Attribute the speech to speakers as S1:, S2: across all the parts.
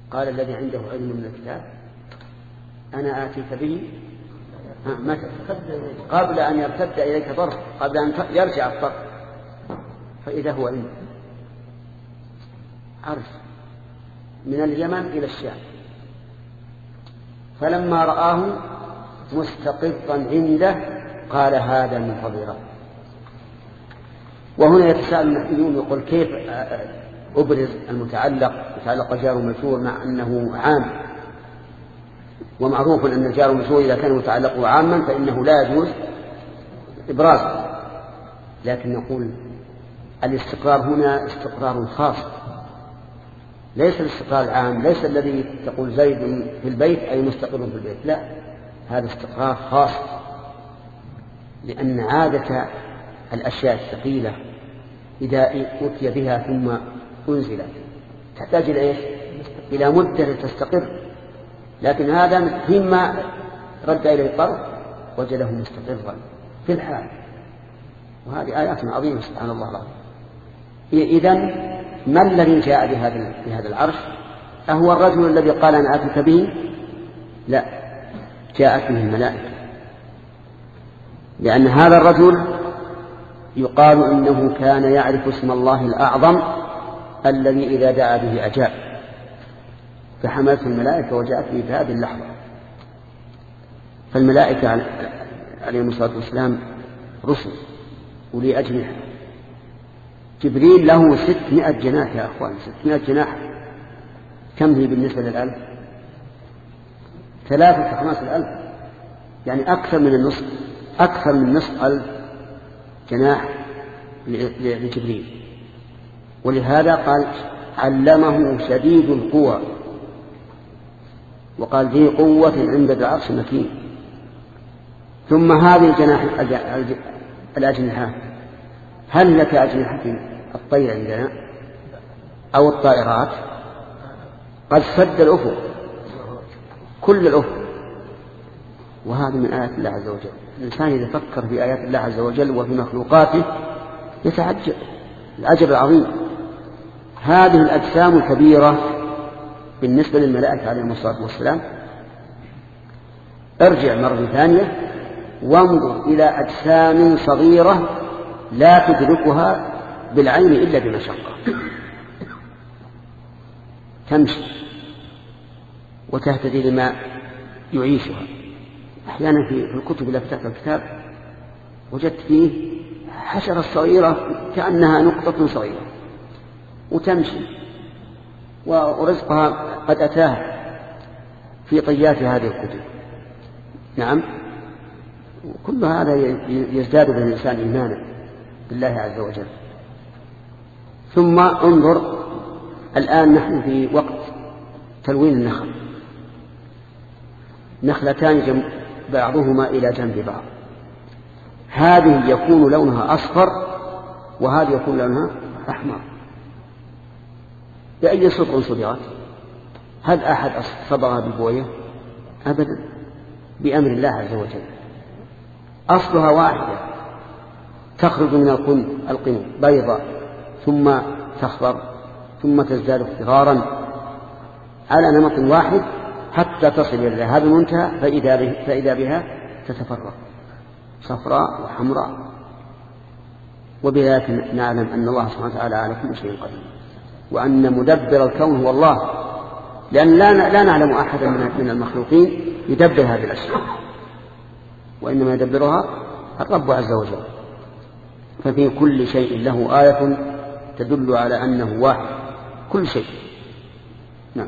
S1: قال الذي عنده علم من الكتاب أنا آتيك به متى؟ قبل أن يرتد إليك ضرب، قبل أن يرجع الضرب، فإذا هو عنده عرش من اليمن إلى الشام. فلما رآه مستقرا عنده قال هذا من فضل ربي. وهنا يتساءل النحويون يقول كيف أبرز متعلق جار ومجرور مع أنه عام، ومعروف أن الجار والمجرور إذا كان متعلقه عاما فإنه لا يجوز إبرازه، لكن نقول الاستقرار هنا استقرار خاص، ليس الاستقرار العام، ليس الذي تقول زيد في البيت أي مستقر في البيت، لا، هذا استقرار خاص، لأن عادة الأشياء الثقيلة إذا أتي بها ثم أنزلت تحتاج إلى إيش؟ إلى مدة تستقر، لكن هذا فيما رد إليه الطرف وجده مستقرا في الحال. وهذه آيات عظيمة سبحان الله العظيم. إذن ما الذي جاء بهذا العرش؟ أهو الرجل الذي قال أنا آتيك به؟ لا، جاءت به الملائكة، لأن هذا الرجل يقال إنه كان يعرف اسم الله الأعظم الذي إذا دعا به أجاب، فحملته الملائكة وجاءت به في هذه اللحظة. فالملائكة عليهم الصلاة والسلام رسل ولي أجنحة، جبريل له 600 جناح يا أخوان، 600 جناح. كم هي بالنسبة للألف؟ 3,500,000، يعني أكثر من نصف ألف جناح لجبريل. ولهذا قال علمه شديد القوى، وقال ذي قوة عند ذي العرش مكين. ثم هذه الجناح الأجنحة، هل لك أجنحة الطير عندنا أو الطائرات؟ قد سد الأفق، كل الأفق. وهذا من آيات الله عز وجل. الإنسان إذا فكر في آيات الله عز وجل وفي مخلوقاته يتعجب العجب العظيم. هذه الأجسام الكبيرة بالنسبة للملائكة عليهم الصلاة والسلام، ارجع مرة ثانية وانظر إلى أجسام صغيرة لا تدركها بالعين إلا بمشقة، تمشي وتهتدي لما يعيشها. أحيانا في الكتب إذا فتحت الكتاب وجدت فيه حشرة صغيرة كأنها نقطة صغيرة وتمشي، ورزقها قد أتاها في طيات هذه الكتب. نعم، كل هذا يزداد به الإنسان إيمانا بالله عز وجل. ثم انظر، الآن نحن في وقت تلوين النخل، نخلتان بعضهما إلى جنب بعض، هذه يكون لونها أصفر وهذه يكون لونها أحمر. بأي صبغ صبغت؟ هل أحد صبغها ببوية؟ أبدا، بأمر الله عز وجل. أصلها واحدة، تخرج من القنب بيضاء ثم تخضر ثم تزداد اخضرارا على نمط واحد حتى تصل إلى هذا المنتهى، فإذا بها تتفرق صفراء وحمراء. وبذلك نعلم أن الله سبحانه وتعالى على كل شيء قدير، وأن مدبر الكون هو الله، لأن لا نعلم أحدا من المخلوقين يدبر هذه الأشياء، وإنما يدبرها الرب عز وجل. ففي كل شيء له آية تدل على أنه واحد، كل شيء. نعم.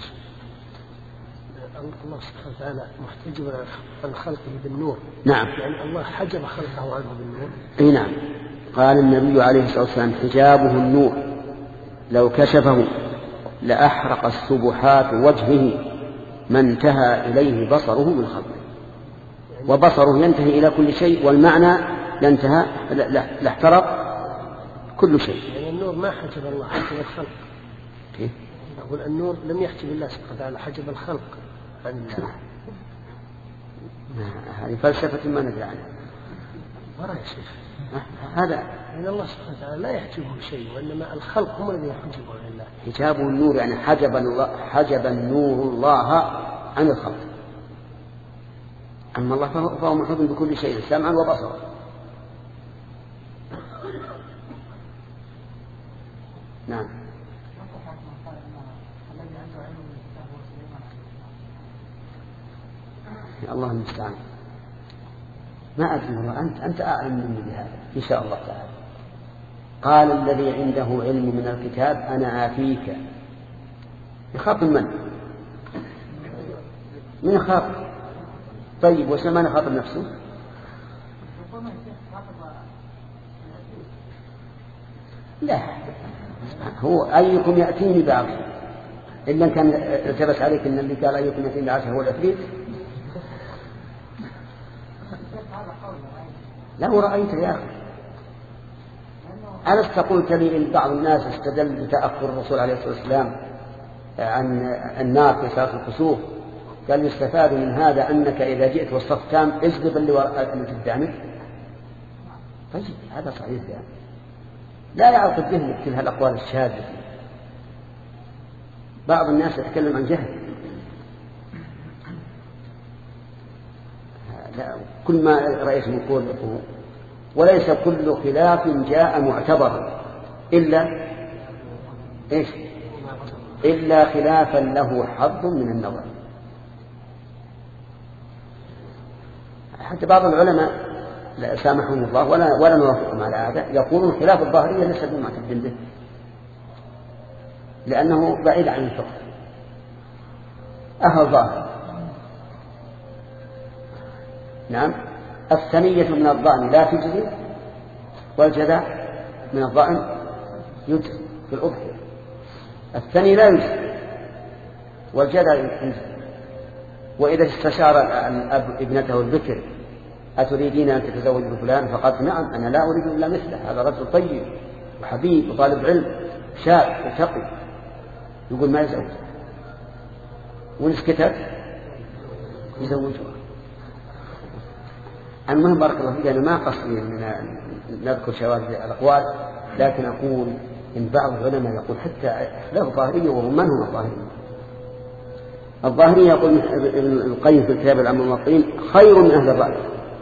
S2: الله سبحانه وتعالى محتجب عن خلقه بالنور.
S1: نعم،
S2: يعني الله حجب خلقه عنه بالنور.
S1: أي نعم. قال النبي عليه الصلاة والسلام حجابه النور لو كشفه لأحرق السبحات وجهه ما انتهى إليه بصره من خلقه. وبصره ينتهي إلى كل شيء، والمعنى لانتهى لاحترق كل شيء.
S2: يعني النور ما حجب الله، حجب الخلق.
S1: كيف؟
S2: أقول النور لم يحجب الله سبحانه وتعالى، حجب الخلق عن الله.
S1: هذه فلسفة ما ندري عنها.
S2: ورا يا شيخ
S1: هذا
S2: إن الله سبحانه وتعالى لا يحجبه شيء، وإنما الخلق هم الذين يحجبون لله.
S1: حجابه النور، يعني حجب النور الله عن الخلق. أما الله فهو محيط بكل شيء سمعا وبصرا. نعم. الله المستعان. ما أدري والله، أنت أعلم مني بهذا إن شاء الله تعالى. قال الذي عنده علم من الكتاب أنا آتيك. يخاطب من يخاطب؟ طيب وش ما يخاطب نفسه؟ لا، هو أيكم يأتيني بعرشه، إلا كان التبس عليك إن اللي قال أيكم يأتيني بعرشه هو العفريت. لا ورأيت يا أخي، ألست قلت لي إن بعض الناس استدل بتأخر الرسول عليه الصلاة والسلام عن النار في صلاة الكسوف، قال يستفاد من هذا أنك إذا جئت والصف تام اجذب اللي وراءك قدامك. طيب هذا صحيح يعني. لا يعقد ذهنك كل هالأقوال الشاذة. بعض الناس يتكلم عن جهل. لا، كل ما رأيت من قول وليس كل خلاف جاء معتبرا إلا خلافا له حظ من النظر. حتى بعض العلماء لا سامحهم الله ولا نوافقهم على هذا، يقولون خلاف الظاهرية ليس بمعتد به لأنه بعيد عن الفقه. أهل ظاهر. نعم. الثنية من الضأن لا تجزي، والجذع من الضأن يجزي في الأضحية. الثني لا يجزي والجذع يجزي. وإذا استشار الأب ابنته الذكر أتريدين أن تتزوج بفلان، فقالت نعم أنا لا أريد إلا مثله، هذا رجل طيب وحبيب وطالب علم شاب وتقي، يقول ما يزوج، وإن سكتت يزوجها. المهم بارك الله فيك، أنا ما قصدي أن نذكر شواذ الأقوال، لكن أقول إن بعض العلماء يقول حتى له ظاهرية، وهم من هم الظاهرية؟ الظاهرية يقول ابن القيم في الكتاب العام والمطين خير من أهل الرأي،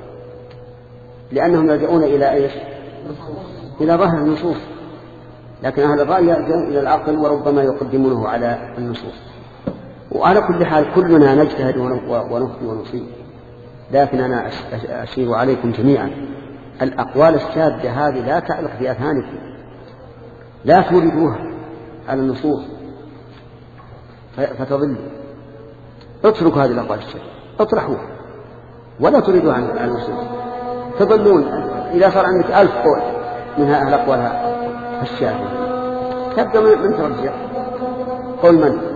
S1: لأنهم يلجؤون إلى إيش؟ إلى ظاهر النصوص، لكن أهل الرأي يلجؤون إلى العقل وربما يقدمونه على النصوص. وعلى كل حال كلنا نجتهد ونخطئ ونصيب، لكن أنا أشير عليكم جميعا الأقوال الشاذة هذه لا تعلق في أذهانكم، لا توردوها على النصوص فتضلوا. اتركوا هذه الأقوال الشاذة، اطرحوها ولا تريدوا عن النصوص، تضلون. إذا صار عندك 1000 قول منها أهل أقوالها الشاذة، تبدأ من ترجع قول من؟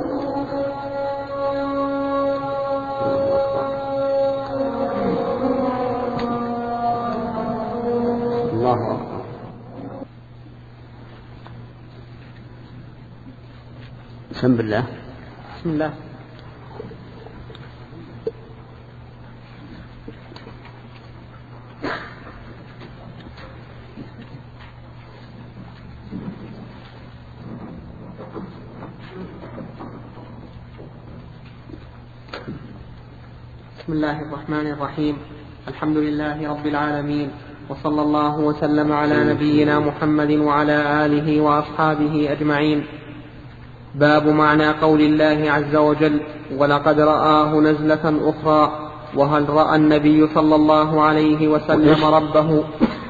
S1: الله أكبر. بسم الله.
S3: بسم الله. بسم الله الرحمن الرحيم. الحمد لله رب العالمين، وصلى الله وسلم على نبينا محمد وعلى آله وأصحابه أجمعين. باب معنى قول الله عز وجل ولقد رآه نزلة أخرى، وهل رأى النبي صلى الله عليه وسلم ربه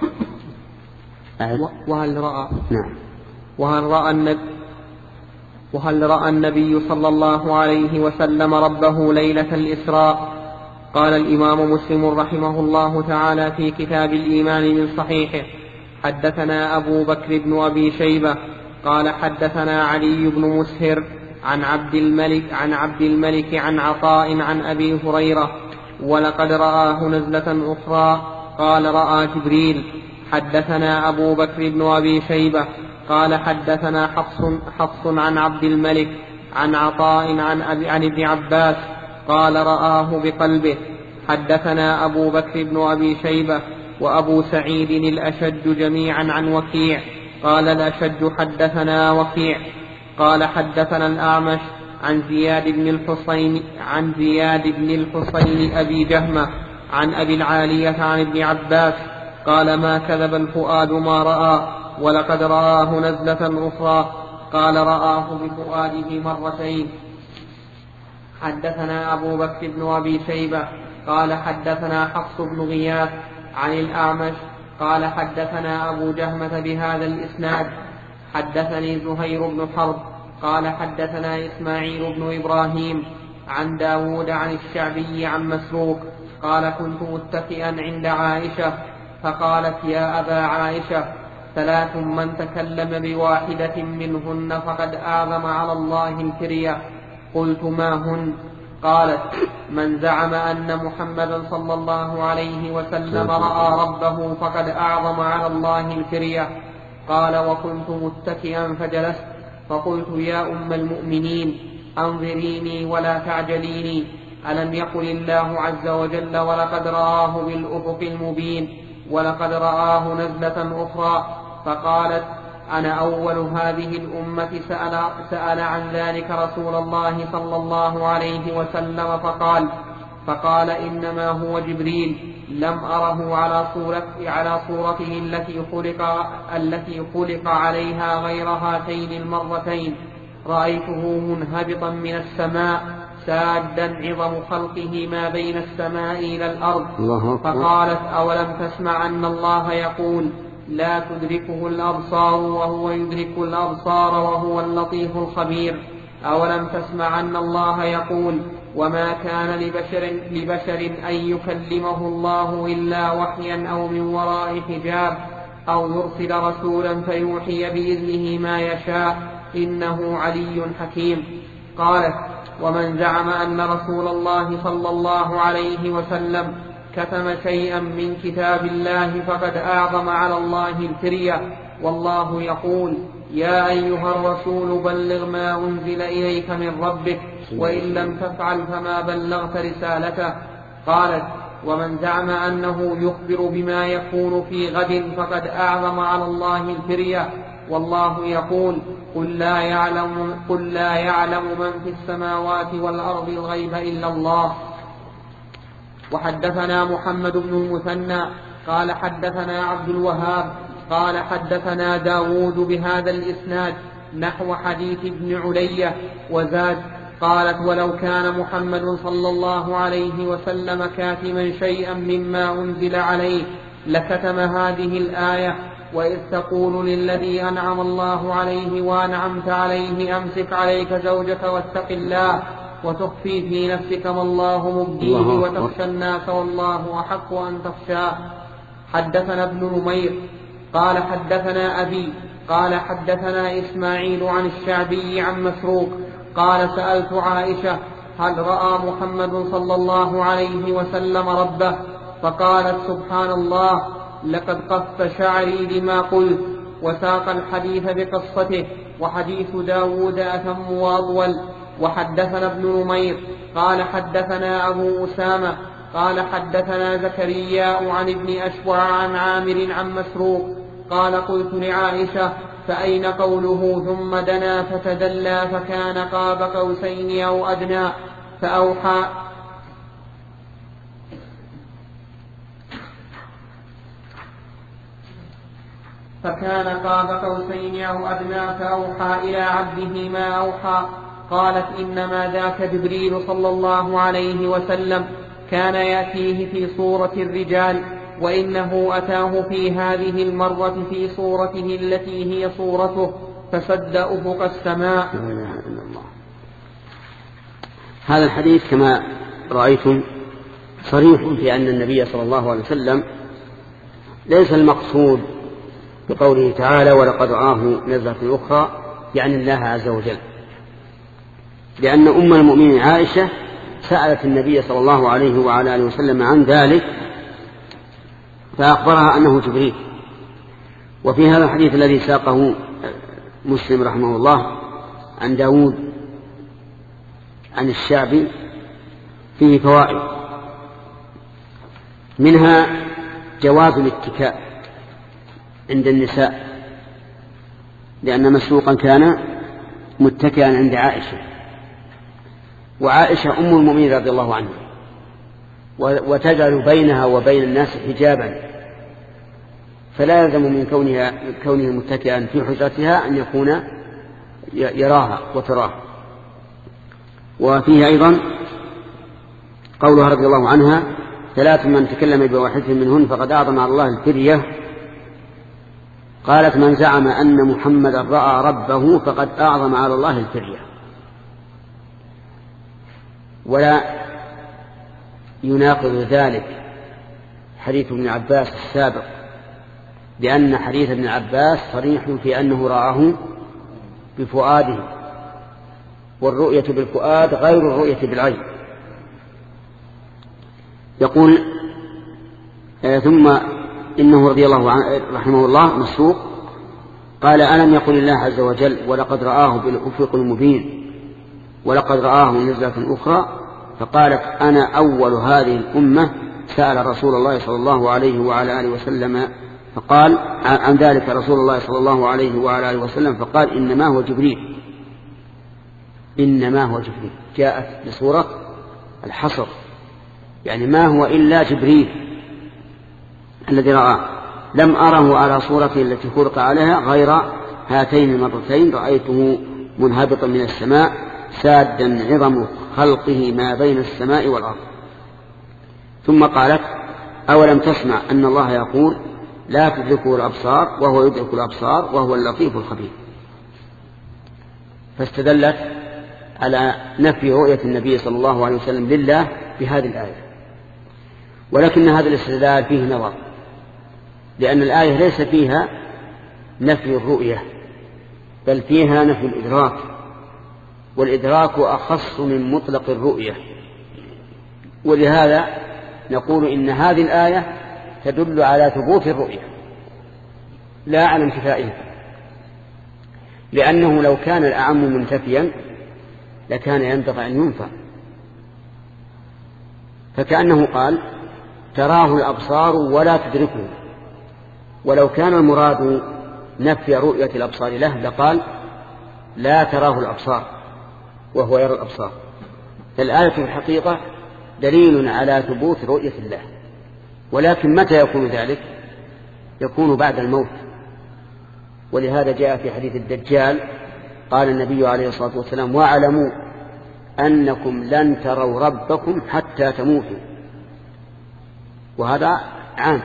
S3: وهل رأى النبي صلى الله عليه وسلم ربه ليلة الإسراء؟ قال الإمام مسلم رحمه الله تعالى في كتاب الإيمان من صحيحه: حدثنا أبو بكر بن أبي شيبة قال حدثنا علي بن مسهر عن عبد الملك عن عطاء عن أبي هريرة ولقد رآه نزلة أخرى قال رأى جبريل. حدثنا أبو بكر بن أبي شيبة قال حدثنا حفص عن عبد الملك عن عطاء عن ابن عباس قال رآه بقلبه. حدثنا أبو بكر بن أبي شيبة وأبو سعيد الأشج جميعا عن وكيع. قال الأشج حدثنا وكيع قال حدثنا الأعمش عن زياد بن الحصين أبي جهمة عن أبي العالية عن ابن عباس قال ما كذب الفؤاد ما رأى ولقد رآه نزلة أخرى قال رآه بفؤاده مرتين. حدثنا أبو بكر بن أبي شيبة قال حدثنا حفص بن غياث عن الأعمش قال حدثنا أبو جهمة بهذا الإسناد. حدثني زهير بن حرب قال حدثنا إسماعيل بن إبراهيم عن داود عن الشعبي عن مسروق قال كنت متكئا عند عائشة فقالت يا أبا عائشة 3 من تكلم بواحدة منهن فقد أعظم على الله الكرية. قلت ما هن؟ قالت من زعم أن محمدا صلى الله عليه وسلم رأى ربه فقد أعظم على الله الكرية. قال وكنت متكئا فجلست فقلت يا أم المؤمنين أنظريني ولا تعجليني ألم يقل الله عز وجل ولقد رآه بالأفق المبين ولقد رآه نزلة أخرى. فقالت أنا أول هذه الأمة سأل عن ذلك رسول الله صلى الله عليه وسلم فقال إنما هو جبريل لم أره على صورته التي خلق عليها غير هاتين المرتين. رأيته منهبطا من السماء سادا عظم خلقه ما بين السماء إلى الأرض. فقالت أولم تسمع أن الله يقول لا تدركه الأبصار وهو يدرك الأبصار وهو اللطيف الخبير. أولم تسمع أن الله يقول وما كان لبشر أن يكلمه الله إلا وحيا أو من وراء حجاب أو يرسل رسولا فيوحي بإذنه ما يشاء إنه علي حكيم. قالت ومن زعم أن رسول الله صلى الله عليه وسلم كتم شيئا من كتاب الله فقد أعظم على الله الكرية والله يقول يا أيها الرسول بلغ ما أنزل إليك من ربك وإن لم تفعل فما بلغت رسالته. قالت ومن زعم أنه يخبر بما يكون في غد فقد أعظم على الله الكرية والله يقول قل لا يعلم من في السماوات والأرض الغيب إلا الله. وحدثنا محمد بن المثنى قال حدثنا عبد الوهاب قال حدثنا داود بهذا الإسناد نحو حديث ابن علية وزاد قالت ولو كان محمد صلى الله عليه وسلم كاتما شيئا مما أنزل عليه لكتم هذه الآية وإذ تقول للذي أنعم الله عليه وأنعمت عليه أمسك عليك زوجك واتق الله وتخفي في نفسك ما الله مبديه وتخشى الناس والله أحق أن تخشاه. حدثنا ابن نمير قال حدثنا أبي قال حدثنا إسماعيل عن الشعبي عن مسروق قال سألت عائشة هل رأى محمد صلى الله عليه وسلم ربه؟ فقالت سبحان الله لقد قف شعري لما قلت. وساق الحديث بقصته وحديث داود أتم وأطول. وحدثنا ابن نمير قال حدثنا أبو أسامة قال حدثنا زكريا عن ابن أشوع عن عامر عن مسروق قال قلت لعائشة فأين قوله ثم دنا فتدلى فكان قاب قوسين أو أدنى فأوحى إلى عبده ما أوحى. قالت إنما ذاك جبريل صلى الله عليه وسلم كان يأتيه في صورة الرجال وإنه أتاه في هذه المرة في صورته التي هي صورته فسد أفق السماء.
S1: هذا الحديث كما رأيتم صريح في أن النبي صلى الله عليه وسلم ليس المقصود بقوله تعالى ولقد رآه نزلة أخرى يعني الله عز وجل، لأن أم المؤمنين عائشة سألت النبي صلى الله عليه وعلى آله وسلم عن ذلك فأخبرها أنه جبريل. وفي هذا الحديث الذي ساقه مسلم رحمه الله عن داود عن الشعبي فيه فوائد، منها جواز الاتكاء عند النساء، لأن مسروقا كان متكئا عند عائشة، وعائشة أم المؤمنين رضي الله عنها، وتجعل بينها وبين الناس حجابا، فلا يلزم من كونه متكئا في حجرتها أن يكون يراها وتراه. وفيه أيضا قولها رضي الله عنها: 3 من تكلم بواحدة منهن فقد أعظم على الله الفرية. قالت: من زعم أن محمدا رأى ربه فقد أعظم على الله الفرية. ولا يناقض ذلك حديث ابن عباس السابق، لأن حديث ابن عباس صريح في أنه رآه بفؤاده، والرؤية بالفؤاد غير الرؤية بالعين. يقول: ثم إنه رضي الله عنه رحمه الله مسروق قال: ألم يقل الله عز وجل: ولقد رآه بالأفق المبين، ولقد رآه نزلة أخرى. فقالت: أنا أول هذه الأمة سأل رسول الله صلى الله عليه وعلى آله وسلم، فقال عن ذلك رسول الله صلى الله عليه وعلى آله وسلم فقال: إنما هو جبريل. إنما هو جبريل جاءت بصورة الحصر، يعني ما هو إلا جبريل الذي رآه، لم أره على صورته التي خلق عليها غير هاتين المرتين، رأيته منهبطا من السماء سادا عظم خلقه ما بين السماء والأرض. ثم قالت: أولم تسمع أن الله يقول: لا تدركه الأبصار وهو يدرك الأبصار وهو اللطيف الخبير. فاستدلت على نفي رؤية النبي صلى الله عليه وسلم لله بهذه الآية، ولكن هذا الاستدلال فيه نظر، لأن الآية ليس فيها نفي الرؤية بل فيها نفي الإدراك، والإدراك أخص من مطلق الرؤية. ولهذا نقول إن هذه الآية تدل على ثبوت الرؤية لا على انتفائها، لأنه لو كان الأعم منتفيا لكان ينبغي أن ينفى، فكأنه قال: تراه الأبصار ولا تدركه. ولو كان المراد نفي رؤية الأبصار له لقال: لا تراه الأبصار وهو يرى الأبصار. فالآية في الحقيقة دليل على ثبوت رؤية الله، ولكن متى يكون ذلك؟ يكون بعد الموت. ولهذا جاء في حديث الدجال قال النبي عليه الصلاة والسلام: واعلموا أنكم لن تروا ربكم حتى تموتوا. وهذا عام.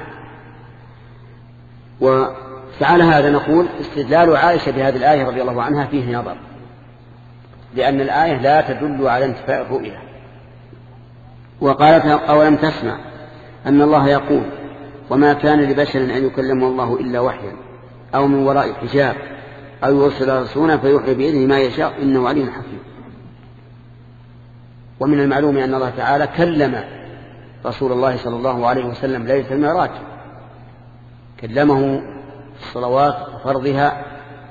S1: وفعل هذا نقول استدلال عائشة بهذه الآية رضي الله عنها فيه نظر، لأن الآية لا تدل على انتفاء الرؤية. وقالت: أولم تسمع أن الله يقول: وما كان لبشر أن يكلمه الله إلا وحيا أو من وراء حجاب أو يرسل رسولا فيوحي بإذنه ما يشاء إنه عليم حكيم. ومن المعلوم أن الله تعالى كلم رسول الله صلى الله عليه وسلم ليلة المعراج، كلمه في الصلوات وفرضها،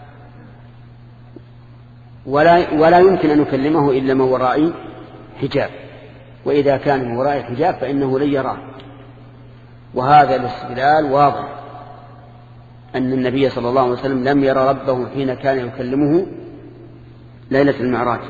S1: ولا يمكن أن يكلمه إلا من وراء حجاب، وإذا كان من وراء حجاب فإنه لن يراه. وهذا الاستدلال واضح أن النبي صلى الله عليه وسلم لم يرى ربه حين كان يكلمه ليلة المعراج.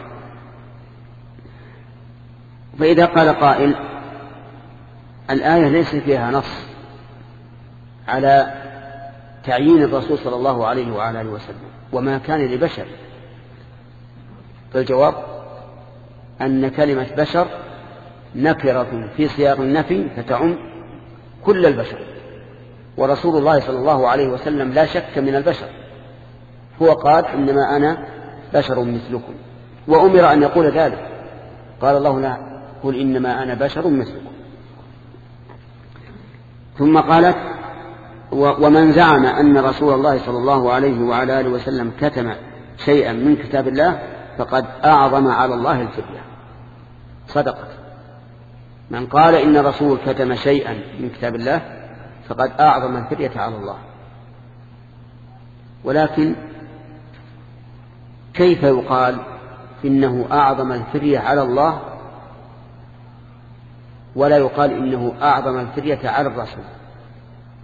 S1: فإذا قال قائل: الآية ليس فيها نص على تعيين الرسول صلى الله عليه وعلى آله وسلم وما كان لبشر، فالجواب أن كلمة بشر نكرة في سياق النفي فتعم كل البشر، ورسول الله صلى الله عليه وسلم لا شك من البشر، هو قال: إنما أنا بشر مثلكم، وأمر أن يقول ذلك، قال الله: لا، قل إنما أنا بشر مثلكم. ثم قالت: ومن زعم أن رسول الله صلى الله عليه وعلى آله وسلم كتم شيئا من كتاب الله فقد أعظم على الله الفرية. صدقت. من قال إن الرسول كتم شيئا من كتاب الله فقد أعظم الفرية على الله. ولكن كيف يقال إنه أعظم الفرية على الله ولا يقال إنه أعظم الفرية على الرسول؟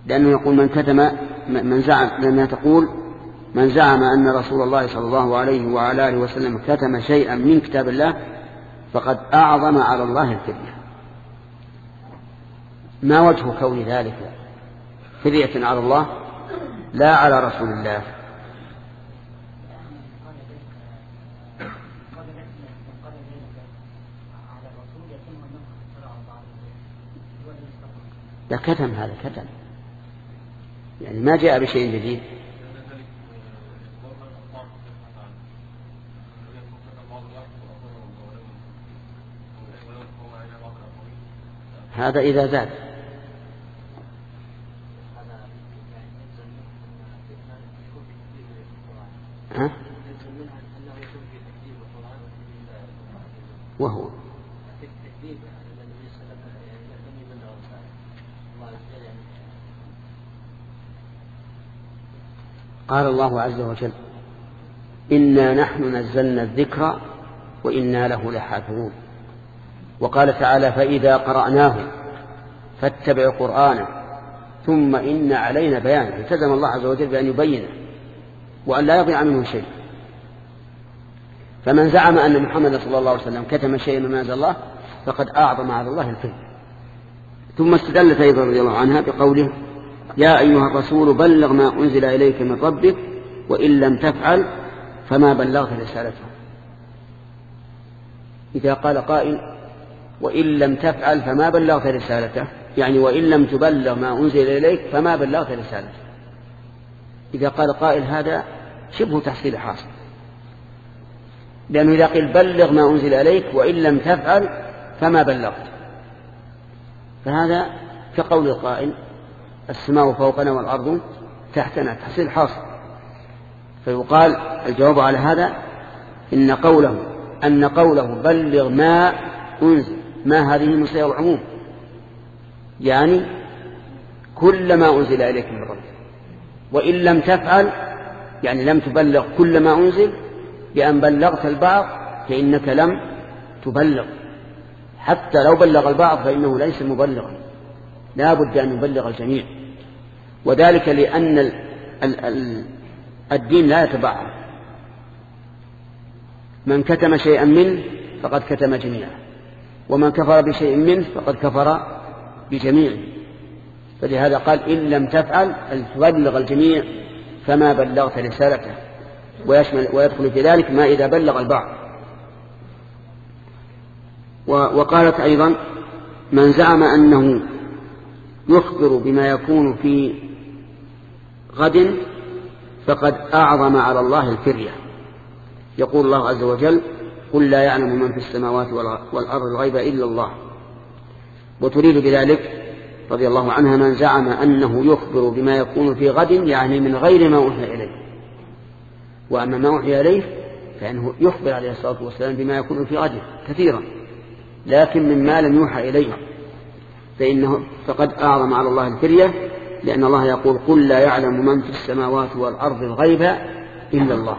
S1: لأنه يقول لأنها تقول من زعم أن رسول الله صلى الله عليه وعلى آله وسلم كتم شيئا من كتاب الله فقد أعظم على الله الفرية. ما وجه كون ذلك فرية على الله لا على رسول الله؟ لا كتم، هذا كتم يعني ما جاء بشيء جديد. هذا إذا زاد. ها؟ وهو قال الله عز وجل إنا نحن نزلنا الذكر وإنا له لحافظون. وقال تعالى فإذا قرأناه فاتبع قرآنه ثم إن علينا بيانه. التزم الله عز وجل بأن يبينه وأن لا يضيع منه شيء. فمن زعم أن محمد صلى الله عليه وسلم كتم شيئا مما أنزل الله فقد أعظم على الله الكذب. ثم استدلت أيضا رضي الله عنها بقوله يا أيها الرسول بلغ ما أنزل إليك من ربك وإن لم تفعل فما بلغت رسالته. إذا قال قائل وإن لم تفعل فما بلغت رسالته، يعني وإن لم تبلغ ما أنزل إليك فما بلغت رسالته. إذا قال قائل هذا شبه تحصيل حاصل، لأنه إذا قيل بلغ ما أنزل إليك وإن لم تفعل فما بلغت، فهذا كقول القائل السماء فوقنا والأرض تحتنا، تحصيل حاصل. فيقال الجواب على هذا أن قوله بلغ ما أنزل، ما هذه من صيغ العموم، يعني كل ما أنزل إليك من ربك. وإن لم تفعل يعني لم تبلغ كل ما أنزل، بأن بلغت البعض فإنك لم تبلغ. حتى لو بلغ البعض فإنه ليس مبلغا، لا بد أن يبلغ الجميع. وذلك لأن الدين لا يتبعض، من كتم شيئا منه فقد كتم جميعا، ومن كفر بشيء منه فقد كفر بجميعه. فلهذا قال إن لم تفعل أن تبلغ الجميع فما بلغت رسالته، ويدخل في ذلك ما إذا بلغ البعض. وقالت أيضا من زعم أنه يخبر بما يكون في غد فقد أعظم على الله الفرية. يقول الله عز وجل قل لا يعلم من في السماوات والأرض الغيب إلا الله. وتريد بذلك رضي الله عنها من زعم أنه يخبر بما يكون في غد، يعني من غير ما أوحي إليه. وأما ما أوحي إليه فإنه يخبر عليه الصلاة والسلام بما يكون في غد كثيرا، لكن مما لم يوحى إليه فإنه فقد أعظم على الله الفرية، لأن الله يقول قل لا يعلم من في السماوات والأرض الغيب إلا الله.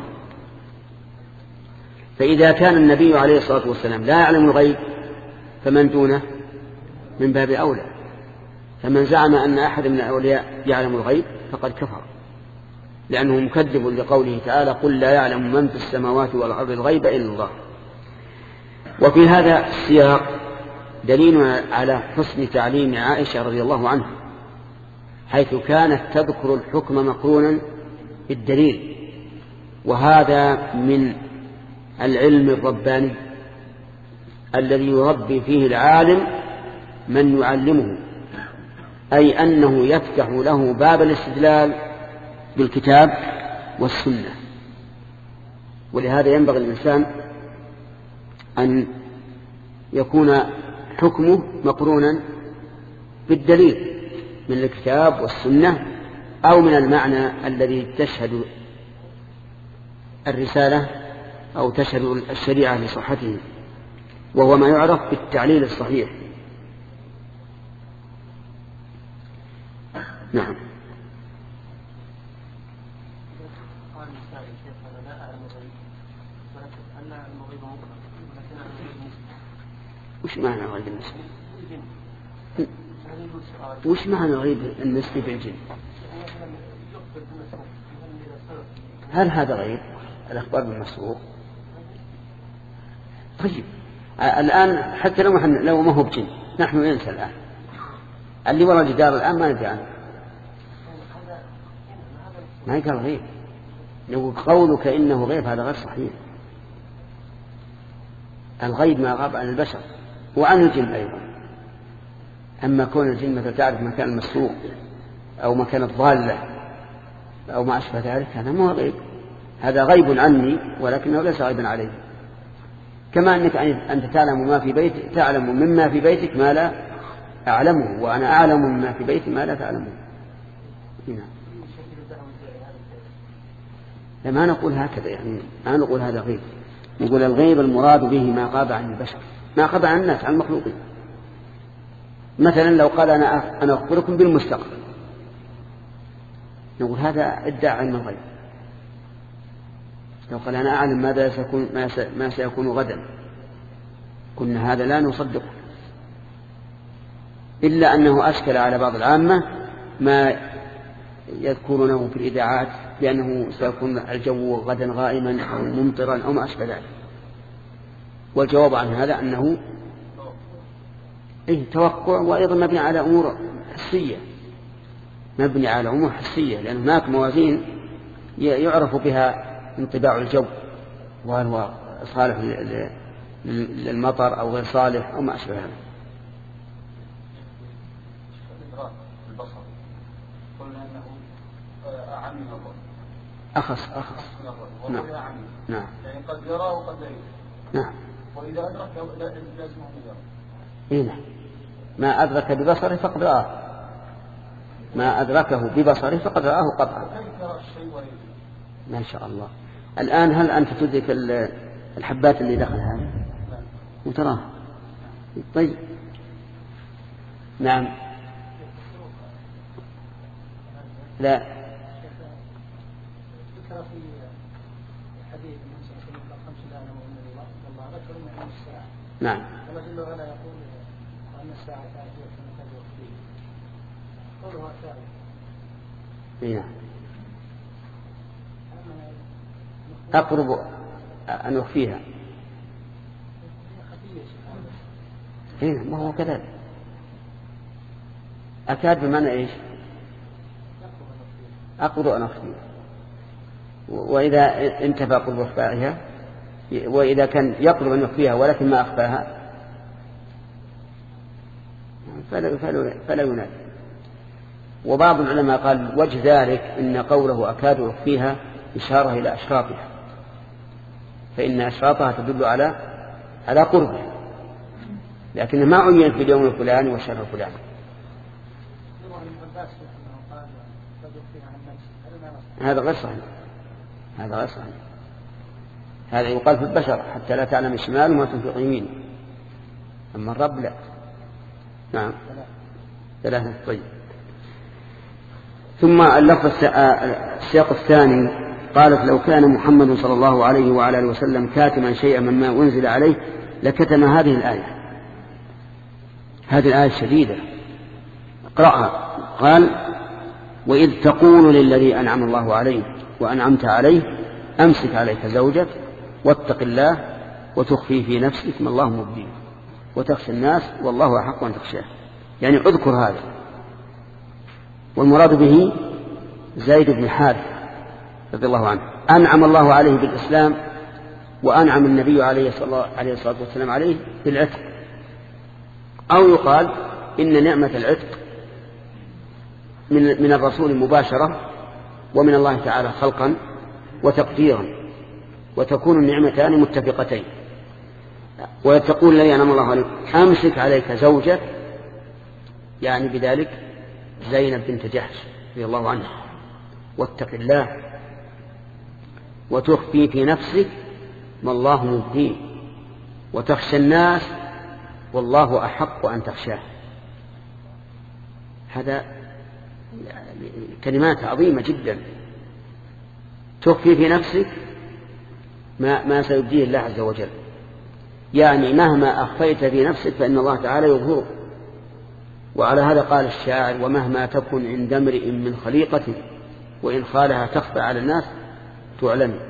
S1: فإذا كان النبي عليه الصلاة والسلام لا يعلم الغيب فمن دونه من باب أولى. فمن زعم أن أحد من الأولياء يعلم الغيب فقد كفر، لأنه مكذب لقوله تعالى قل لا يعلم من في السماوات والأرض الغيب إلا الله. وفي هذا السياق دليل على حسن تعليم عائشة رضي الله عنها، حيث كانت تذكر الحكم مقرونا بالدليل، وهذا من العلم الرباني الذي يربي فيه العالم من يعلمه، أي أنه يفتح له باب الاستدلال بالكتاب والسنة. ولهذا ينبغي الإنسان أن يكون حكمه مقرونا بالدليل من الكتاب والسنة، أو من المعنى الذي تشهد الرسالة أو تشهد الشريعة لصحته، وهو ما يعرف بالتعليل الصحيح. نعم. وش معنى غيب النسبة؟ وش معنى الغيب النسبي بالجن؟ هل هذا غيب الأخبار بالمسروق؟ طيب الآن حتى لو ما هو بجن نحن ننسى الآن اللي وراء الجدار الآن ما ندري عنه، ما يقال غيب. لو قولك إنه غيب هذا غير صحيح. الغيب ما غاب عن البشر وعن الجن أيضا. أما كون الجن مثل تعرف مكان المسروق أو مكان الضالة أو ما أشبه ذلك هذا مو غيب، هذا غيب عني ولكنه ليس غيبا عليه. كما أنك أنت تعلم ما في بيتك، تعلم مما في بيتك ما لا أعلمه، وأنا أعلم مما في بيتي ما لا تعلمه. هنا لما نقول هكذا، يعني ما نقول هذا غيب، نقول الغيب المراد به ما غاب عن البشر، ما غاب عن الناس، عن المخلوقين. مثلا لو قال أنا أخبركم بالمستقبل، نقول هذا ادعى علم الغيب. لو قال أنا أعلم ما سيكون غدا، كنا هذا لا نصدقه، إلا أنه أشكل على بعض العامة ما يذكرونه في الإذاعات بأنه سيكون الجو غدا غائما أو ممطرا أو ما أشبه ذلك. والجواب عن هذا أنه توقع، وأيضا مبني على أمور حسية، مبني على أمور حسية، لأن هناك موازين يعرف بها انطباع الجو، وهل هو صالح للمطر أو غير صالح أو ما أشبه هذا. أخص نعم نعم،
S4: يعني قد يراه وقد لا يراه.
S1: نعم،
S4: وإذا أدرك لازم
S1: يراه. ما أدرك ببصره فقد رآه، ما أدركه ببصره فقد رآه قطعا. ما شاء الله. الآن هل أنت تدرك الحبات اللي دخلها وتراها؟ طيب نعم. لا نعم. أقرب أن أخفيها. هنا ما هو كذلك. أكاد بمعنى إيش؟ أقرب أن أخفيها. وإذا انتفى قرب إخفائها، وإذا كان يقرب أن يخفيها ولكن ما أخفاها فلا ينادي. وبعض العلماء قال وجه ذلك إن قوله أكاد أخفيها إشارة إلى أشراطها، فإن أشراطها تدل على قربها، لكن ما عينت في اليوم الفلاني والشهر الفلاني. هذا غير صحيح، هذا غير صحيح. هذا يقال في البشر حتى لا تعلم الشمال ما تنفق يمين، أما الرب لا. نعم ثلاثة. طيب. ثم اللفظ السياق الثاني قالت لو كان محمد صلى الله عليه وعلى آله وسلم كاتما شيئا مما أنزل عليه لكتم هذه الآية. هذه الآية شديدة، اقرأها. قال وإذ تقول للذي أنعم الله عليه وأنعمت عليه أمسك عليك زوجك واتق الله وتخفي في نفسك ما الله مبديه وتخشى الناس والله أحق أن تخشاه. يعني اذكر هذا. والمراد به زيد بن حارثة رضي الله عنه، أنعم الله عليه بالإسلام، وأنعم النبي عليه الصلاة والسلام عليه بالعتق. أو يقال إن نعمة العتق من الرسول مباشرة، ومن الله تعالى خلقا وتقديرا، وتكون النعمتان متفقتين. وتقول لي أنعم الله عليك أمسك عليك زوجك، يعني بذلك زينب بنت جحش رضي الله عنها، واتق الله وتخفي في نفسك ما الله مبديه وتخشى الناس والله أحق أن تخشاه. هذا كلمات عظيمة جدا. تخفي في نفسك ما سيبديه الله عز وجل، يعني مهما أخفيت في نفسك فإن الله تعالى يظهره وعلى هذا قال الشاعر: ومهما تكن عند امرئ من خليقة وإن خالها تخفى على الناس تعلم.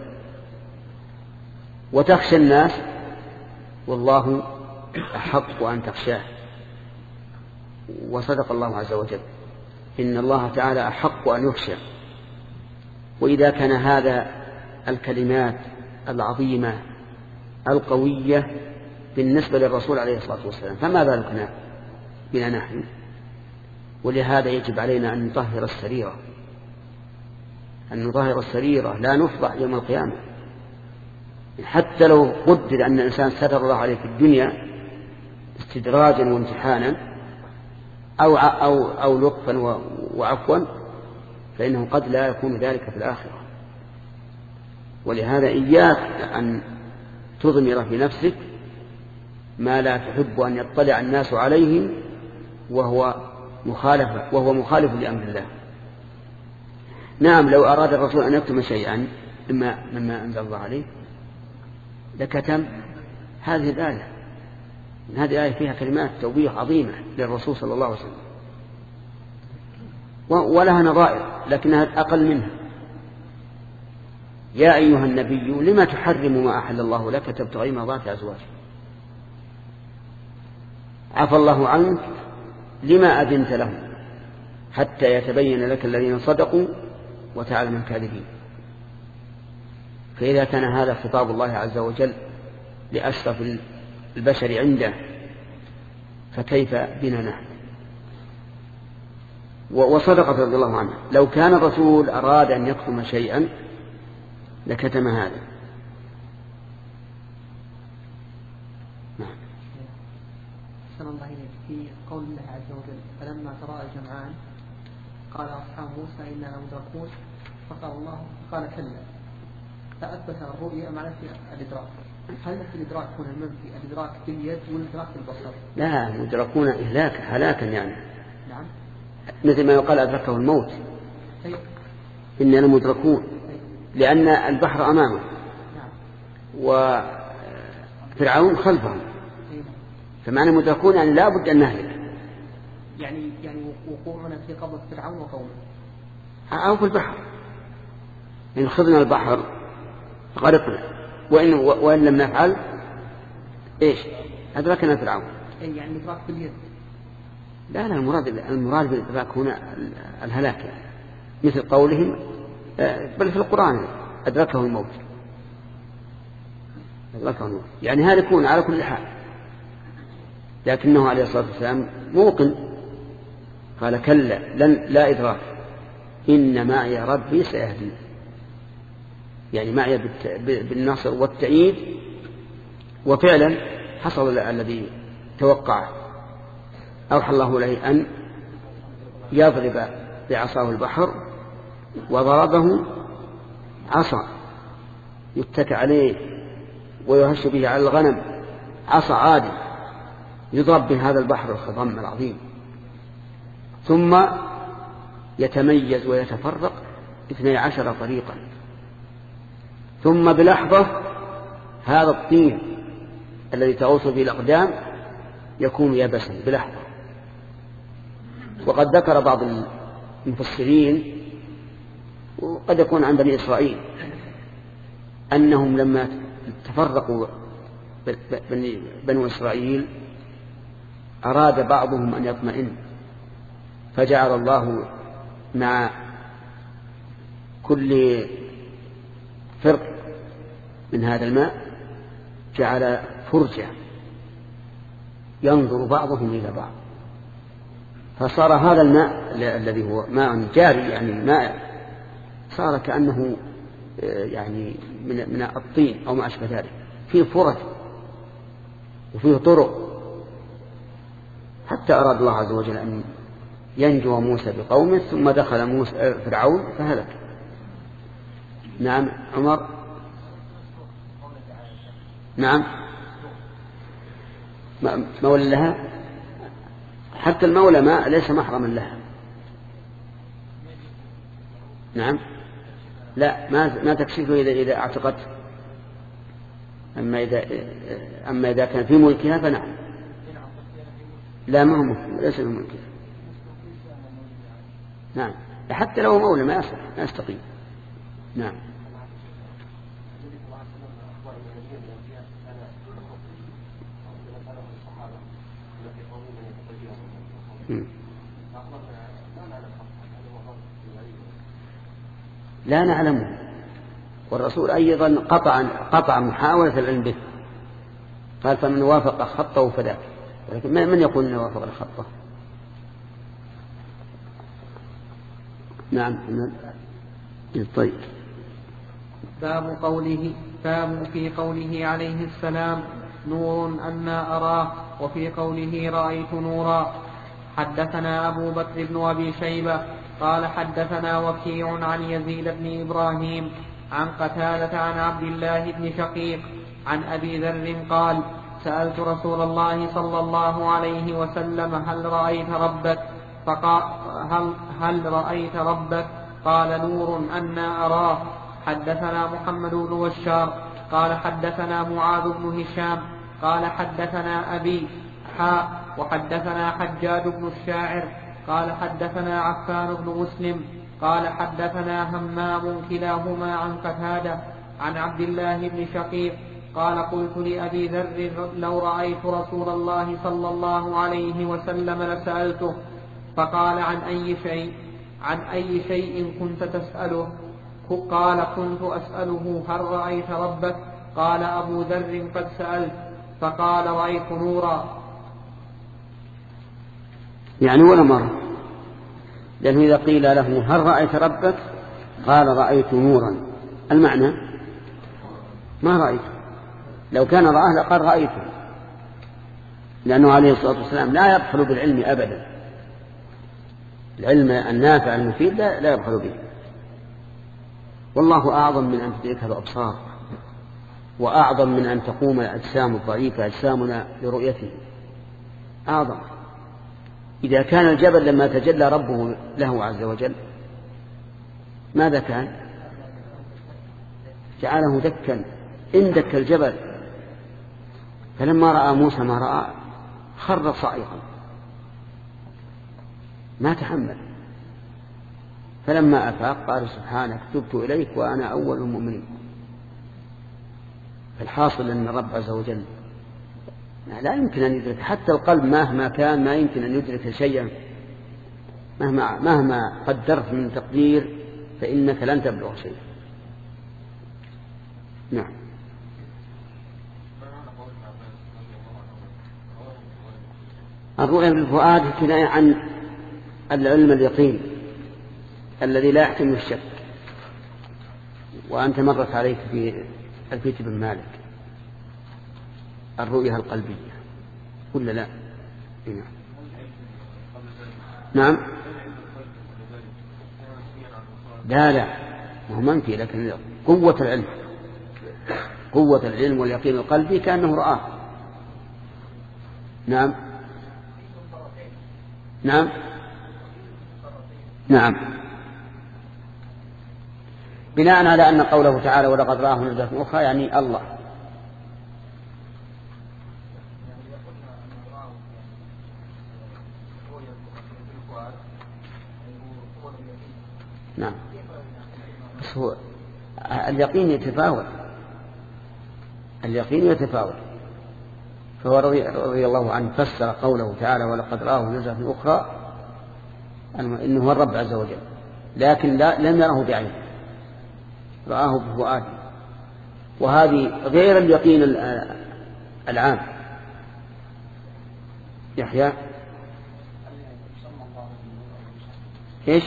S1: وتخشى الناس والله أحق أن تخشاه. وصدق الله عز وجل، إن الله تعالى أحق أن يخشى. وإذا كان هذا الكلمات العظيمة القوية بالنسبة للرسول عليه الصلاة والسلام، فما بالك بنا نحن؟ ولهذا يجب علينا أن نطهر السريرة، أن نطهر السريرة، لا نفضح يوم القيامة. حتى لو قدر أن الإنسان ستر الله عليه في الدنيا استدراجا وامتحانا أو لطفا وعفوا، فإنه قد لا يكون ذلك في الآخرة. ولهذا إياك أن تضمر في نفسك ما لا تحب أن يطلع الناس عليه وهو مخالف لأمر الله. نعم، لو أراد الرسول أن يكتم شيئا مما أنزل الله عليه لكتم هذه الآية. هذه الآية فيها كلمات توبيخ عظيمة للرسول صلى الله عليه وسلم، ولها نظائر لكنها أقل منها. يا أيها النبي لما تحرم ما أحل الله لك تبتغي مرضات أزواجك. عفى الله عنك لما أذنت لهم حتى يتبين لك الذين صدقوا وتعلم الكاذبين. فإذا كان هذا خطاب الله عز وجل لأشرف البشر عنده فكيف بنا نحن؟ وصدقت رضي الله عنه، لو كان الرسول أراد أن يكتم شيئا لكتم هذا.
S3: نعم. صلى الله عليه في قول الله عز وجل: فلما تراءى الجمعان قال أصحاب موسى إننا مدركون فقال الله قال كلا، فأثبت الرؤيا مع نفي الإدراك. هل نفي الإدراك هنا المنفي الإدراك باليد والإدراك بالبصر؟
S1: لا، مدركون هلاكا يعني.
S3: نعم.
S1: مثل ما يقال أدركه الموت. إننا مدركون لأن البحر أمامه وفرعون خلفه، فمعنى مدركون يعني لا بد أن نهلك.
S3: يعني وقوعنا في قبض فرعون وقومه
S1: أو في البحر. إن خذنا البحر غرقنا، وإن لم نفعل إيش؟ أدركنا فرعون.
S3: يعني الإدراك باليد.
S1: لا، المراد بالإدراك هنا الهلاك يعني. مثل قولهم بل في القرآن أدركه الموت يعني هالكون على كل حال. لكنه عليه الصلاة والسلام موقن، قال كلا لا إدراك إن معي ربي سيهدين، يعني معي بالنصر والتأييد. وفعلا حصل الذي توقعه، أوحى الله له أن يضرب بعصاه البحر، وضربه عصا يتكى عليه ويهش به على الغنم، عصا عادي يضرب به هذا البحر الخضم العظيم، ثم يتميز ويتفرق 12 طريقا، ثم بلحظة هذا الطين الذي تغوص به الأقدام يكون يبسا بلحظة. وقد ذكر بعض المفسرين وقد يكون عن بني إسرائيل أنهم لما تفرقوا بنو إسرائيل أراد بعضهم أن يطمئن، فجعل الله مع كل فرق من هذا الماء جعل فرجة ينظر بعضهم إلى بعض، فصار هذا الماء الذي هو ماء جاري يعني ماء صار كأنه يعني من الطين أو ما أشبه ذلك، فيه فرج وفيه طرق، حتى أراد الله عز وجل أن ينجو موسى بقومه، ثم دخل موسى فرعون فهلك. نعم عمر. نعم مولى لها، حتى المولى ما ليس محرما لها. نعم لا ما تكشفه إذا اعتقدت، أما إذا كان في ملكها فنعم. لا ما هو ليس في ملكها. نعم، حتى لو مولى ما يستقيم. نعم. لا نعلمه، والرسول أيضا قطع محاولة العلم به، قال فمن وافق خطه فذاك، ولكن من يقول أنه وافق الخطه؟ نعم. طيب.
S3: باب في قوله عليه السلام نور أنا أراه، وفي قوله رأيت نورا. حدثنا أبو بكر بن أبي شيبة قال حدثنا وكيع عن يزيد بن إبراهيم عن قتادة عن عبد الله بن شقيق عن أبي ذر قال سألت رسول الله صلى الله عليه وسلم هل رأيت ربك؟ فقال هل رأيت ربك؟ قال نور أنا أراه. حدثنا محمد بن بشار قال حدثنا معاذ بن هشام قال حدثنا أبي وحدثنا حجاج بن الشاعر قال حدثنا عفان بن مسلم قال حدثنا همام كلاهما عن قتادة عن عبد الله بن شقيق قال قلت لأبي ذر لو رأيت رسول الله صلى الله عليه وسلم لسألته. فقال عن أي شيء كنت تسأله؟ قال كنت أسأله هل رأيت ربك؟ قال أبو ذر قد سألت. فقال رأيت نورا،
S1: يعني ولا مرة، لأنه إذا قيل له هل رأيت ربك قال رأيت نورا، المعنى ما رأيته. لو كان رآه لقال رأيته، لأنه عليه الصلاة والسلام لا يبخل بالعلم أبدا، العلم النافع المفيد لا يبخل به. والله أعظم من أن تدركها الأبصار، وأعظم من أن تقوم الأجسام الضعيفة أجسامنا لرؤيته، أعظم. إذا كان الجبل لما تجلى ربه له عز وجل ماذا كان؟ جعله دكا، اندك الجبل. فلما رأى موسى ما رأى خر صاعقا ما تحمل، فلما أفاق قال سبحانك تبت إليك وأنا أول المؤمنين. فالحاصل أن الرب عز وجل لا يمكن أن يدرك، حتى القلب مهما كان ما يمكن أن يدرك شيئا، مهما قدرت من تقدير فإنك لن تبلغ شيء. نعم. الرؤيا بالفؤاد كناية عن العلم اليقين الذي لا يحتمل الشك، وأنت مرت عليك في الفيت بن مالك الرؤيا القلبية ولا لا؟ نعم. لا ما هو منفي، لكن قوة العلم واليقين القلبي كأنه رآه. نعم نعم نعم. بناء على أن قوله تعالى ولقد رآه نزلة أخرى يعني الله. نعم. بس هو اليقين يتفاوت، فهو رضي الله عنه فسر قوله تعالى ولقد رآه نزلة أخرى إنه هو الرب عز وجل، لكن لم يره بعينه، رآه بفؤاده، وهذه غير اليقين العام. يحيى ايش؟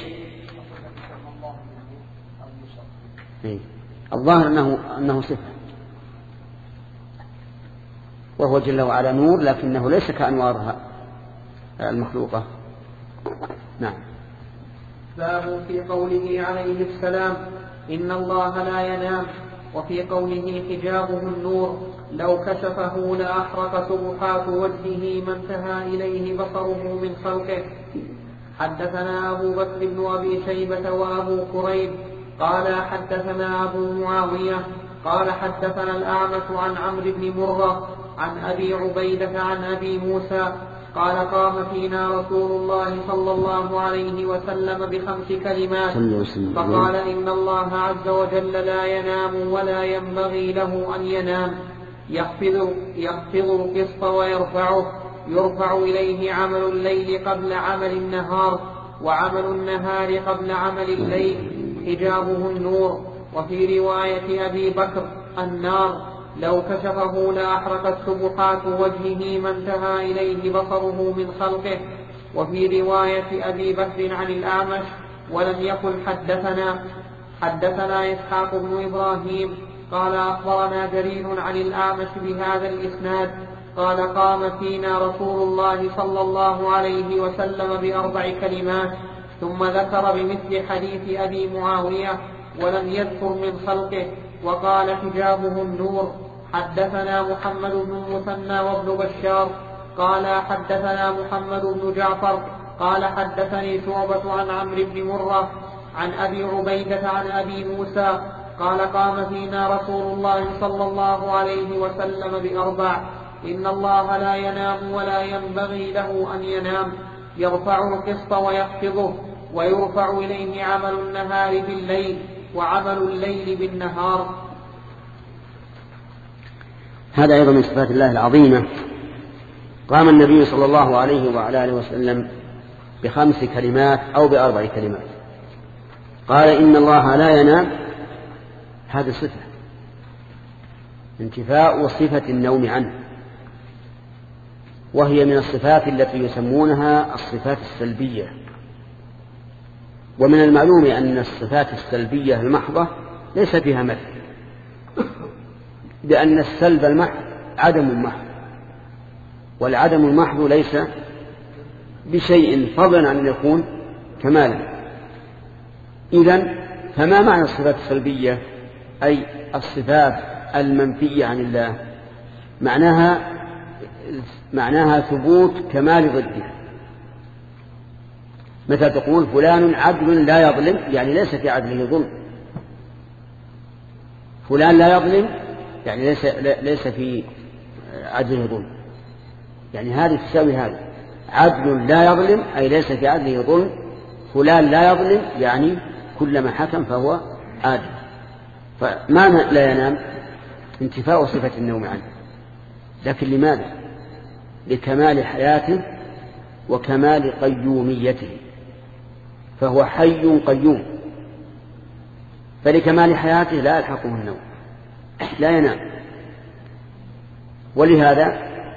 S1: الظاهر أنه صفة، وهو جل وعلا نور، لكنه ليس كأنوارها المخلوقة. نعم.
S3: باب في قوله عليه السلام إن الله لا ينام، وفي قوله حجابه النور لو كشفه لأحرق سبحات وجهه ما انتهى إليه بصره من خلقه. حدثنا أبو بكر بن أبي شيبة وأبو كريب قال حدثنا أبو معاوية قال حدثنا الأعمش عن عمرو بن مرة عن أبي عبيدة عن أبي موسى قال قام فينا رسول الله صلى الله عليه وسلم ب5 كلمات فقال إن الله عز وجل لا ينام ولا ينبغي له أن ينام يخفض القسط ويرفعه يرفع إليه عمل الليل قبل عمل النهار وعمل النهار قبل عمل الليل حجابه النور. وفي رواية أبي بكر النار لو كشفه لأحرقت سبحات وجهه ما انتهى إليه بصره من خلقه. وفي رواية أبي بكر عن الأعمش ولم يقل حدثنا إسحاق بن إبراهيم قال أخبرنا جرير عن الأعمش بهذا الإسناد قال قام فينا رسول الله صلى الله عليه وسلم ب4 كلمات ثم ذكر بمثل حديث أبي معاوية ولم يذكر من خلقه وقال حجابه النور. حدثنا محمد بن المثنى وابن بشار قال حدثنا محمد بن جعفر قال حدثني شعبة عن عمرو بن مرة عن أبي عبيدة عن أبي موسى قال قام فينا رسول الله صلى الله عليه وسلم ب4 إن الله لا ينام ولا ينبغي له أن ينام يرفع القسط ويخفضه ويرفع إليه عمل النهار بالليل وعمل الليل بالنهار.
S1: هذا أيضا من صفات الله العظيمة. قام النبي صلى الله عليه وعلى آله وسلم ب5 كلمات أو ب4 كلمات. قال إن الله لا ينام، هذه صفة انتفاء صفة النوم عنه، وهي من الصفات التي يسمونها الصفات السلبية. ومن المعلوم أن الصفات السلبية المحضة ليس فيها مثل، لأن السلب المحض عدم محض، والعدم المحض ليس بشيء فضلا عن أن يكون كمالا. إذن فما معنى الصفات السلبية؟ أي الصفات المنفية عن الله، معناها ثبوت كمال ضده. متى تقول فلان عدل لا يظلم، يعني ليس في عدله ظلم. فلان لا يظلم يعني ليس في عدله ظلم، يعني هذه تساوي هذا. عدل لا يظلم أي ليس في عدله ظلم، فلان لا يظلم يعني كلما حكم فهو عادل. فمعنى لا ينام انتفاء صفة النوم عنه، لكن لماذا؟ لكمال حياته وكمال قيوميته، فهو حي قيوم، فلكمال حياته لا يلحقه النوم، لا ينام. ولهذا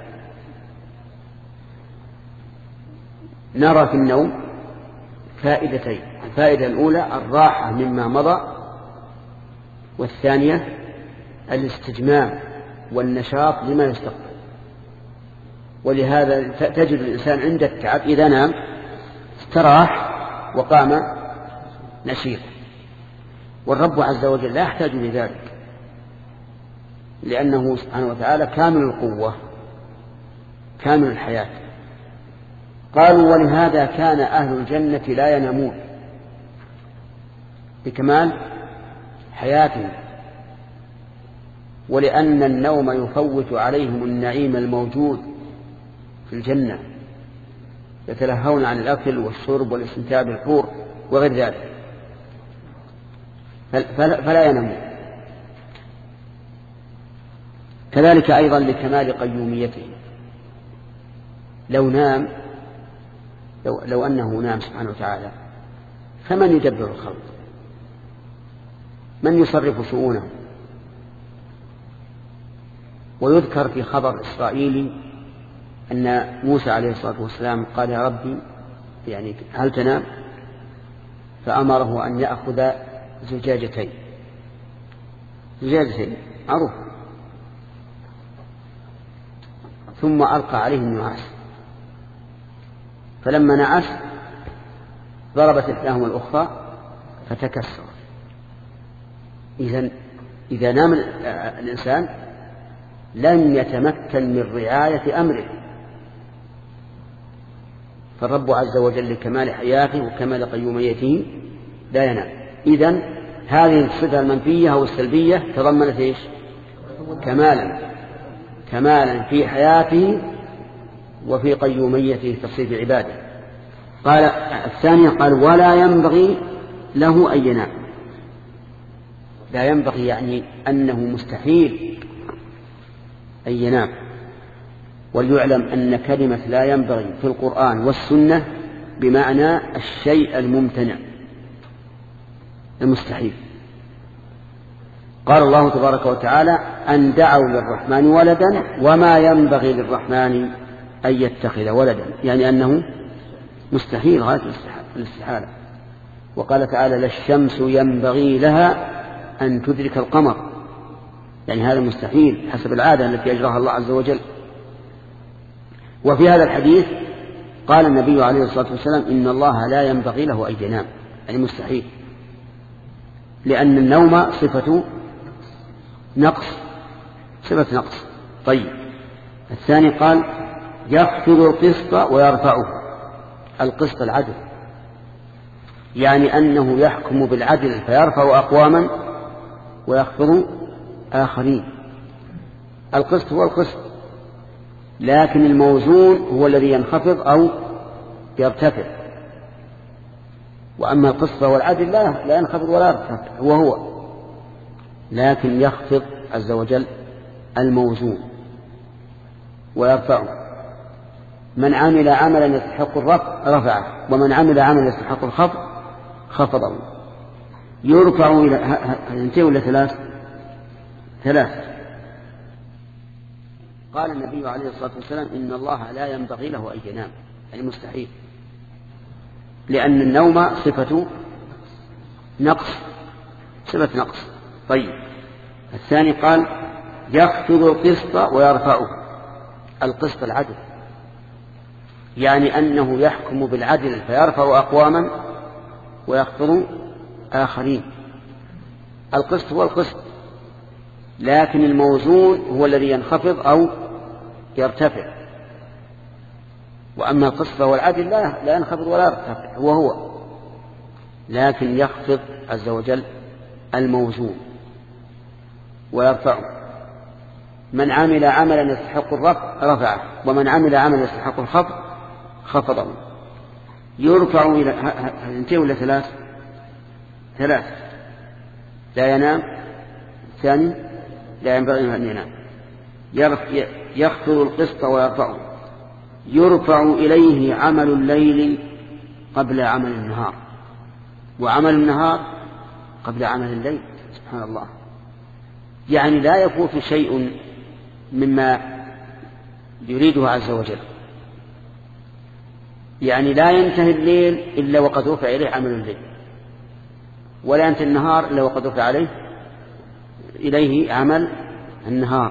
S1: نرى في النوم فائدتين: الفائدة الأولى الراحة مما مضى، والثانية الاستجمام والنشاط لما يستقبل. ولهذا تجد الإنسان عند التعب إذا نام استراح وقام نشيط، والرب عز وجل لا يحتاج لذلك، لأنه سبحانه وتعالى كامل القوة كامل الحياة. قالوا ولهذا كان أهل الجنة لا ينامون بكمال حياتهم، ولأن النوم يفوت عليهم النعيم الموجود في الجنة، يتلهون عن الأكل والشرب والاستمتاع بالحور وغير ذلك، فلا ينامون. كذلك أيضا لكمال قيوميته. لو أنه نام سبحانه وتعالى فمن يدبر الخلق؟ من يصرف شؤونه؟ ويذكر في خبر إسرائيلي أن موسى عليه الصلاة والسلام قال يا ربي يعني هل تنام؟ فأمره أن يأخذ زجاجتين معروف، ثم ألقى عليه النعاس، فلما نعس ضربت إحداهما الأخرى فتكسر. إذا نام الإنسان لن يتمكن من رعاية أمره، فالرب عز وجل لكمال حياته وكمال قيوميته لا ينام. إذن هذه الصفة المنفية أو السلبية تضمنت إيش؟ كمالا في حياته وفي قيوميته تصريف عباده. قال الثانية قال ولا ينبغي له أن ينام. لا ينبغي يعني أنه مستحيل أن ينام. وليعلم أن كلمة لا ينبغي في القرآن والسنة بمعنى الشيء الممتنع المستحيل. قال الله تبارك وتعالى أن دعوا للرحمن ولدا وما ينبغي للرحمن أن يتخذ ولدا، يعني أنه مستحيل غاية الاستحالة. وقال تعالى لا الشمس ينبغي لها أن تدرك القمر، يعني هذا مستحيل حسب العادة التي أجراها الله عز وجل. وفي هذا الحديث قال النبي عليه الصلاة والسلام إن الله لا ينبغي له أن ينام، يعني مستحيل، لأن النوم صفة نقص، صفة نقص. طيب الثاني قال يخفض القسط ويرفعه. القسط العدل، يعني أنه يحكم بالعدل فيرفع أقواما ويخفض آخرين. القسط هو القسط، لكن الموزون هو الذي ينخفض أو يرتفع. وأما القسط والعدل لا ينخفض ولا يرتفع، هو لكن يخفض عز وجل الموزون ويرفعه. من عمل عملا يستحق الرفع رفعه، ومن عمل عملا يستحق الخفض خفضه. يرفع إلى انتهي ولا ثلاث. قال النبي عليه الصلاة والسلام إن الله لا ينبغي له أن ينام، يعني مستحيل، لأن النوم صفة نقص، صفة نقص. طيب الثاني قال يخفض القسط ويرفعه. القسط العدل، يعني أنه يحكم بالعدل فيرفع أقواما ويخفض آخرين. القسط هو القسط، لكن الموزون هو الذي ينخفض أو يرتفع. وأما القسط والعدل لا ينخفض ولا يرتفع، هو لكن يخفض عز وجل الموزون ويرفعه. من عمل عملا يستحق الرفع رفعه، ومن عمل عملا يستحق الخفض خفضه. يرفع إلى انتهي ولا ثلاث. لا ينام. الثاني لا ينبغي أن ينام. يخفض القسط ويرفعه. يرفع إليه عمل الليل قبل عمل النهار، وعمل النهار قبل عمل الليل. سبحان الله، يعني لا يفوت شيء مما يريده عز وجل. يعني لا ينتهي الليل إلا وقد رفع إليه عمل الليل، ولا ينتهي النهار إلا وقد رفع إليه عمل النهار.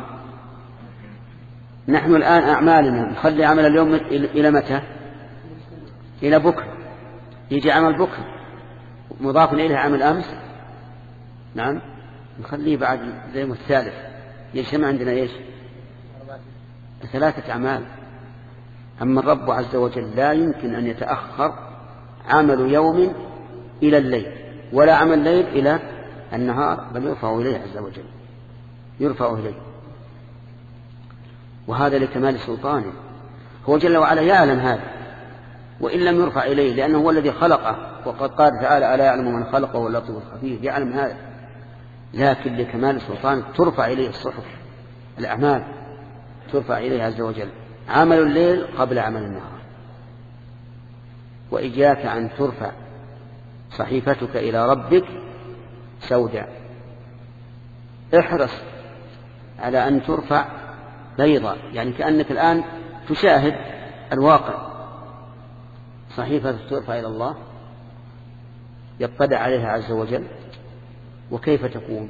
S1: نحن الآن أعمالنا نخلي عمل اليوم إلى متى؟ إلى بكرة. يجي عمل بكرة مضاف إليه عمل أمس، نعم، نخليه بعد اليوم الثالث. يجمع عندنا إيش؟ 3 أعمال. أما الرب عز وجل لا يمكن أن يتأخر عمل يوم إلى الليل، ولا عمل الليل إلى النهار، بل يرفع إليه عز وجل، يرفع إليه. وهذا لكمال سلطانه، هو جل وعلا يعلم هذا، وإن لم يرفع إليه لأنه هو الذي خلقه. وقد قال تعالى ألا يعلم من خلقه واللطيف الخبير، يعلم هذا، لكن لكمال سلطانه ترفع إليه الصحف، الأعمال ترفع إليه عز وجل. عمل الليل قبل عمل النهار. وإياك أن ترفع صحيفتك إلى ربك سوداء، احرص على أن ترفع بيضاء، يعني كأنك الآن تشاهد الواقع. صحيفة ترفع إلى الله يطلع عليها عز وجل، وكيف تكون؟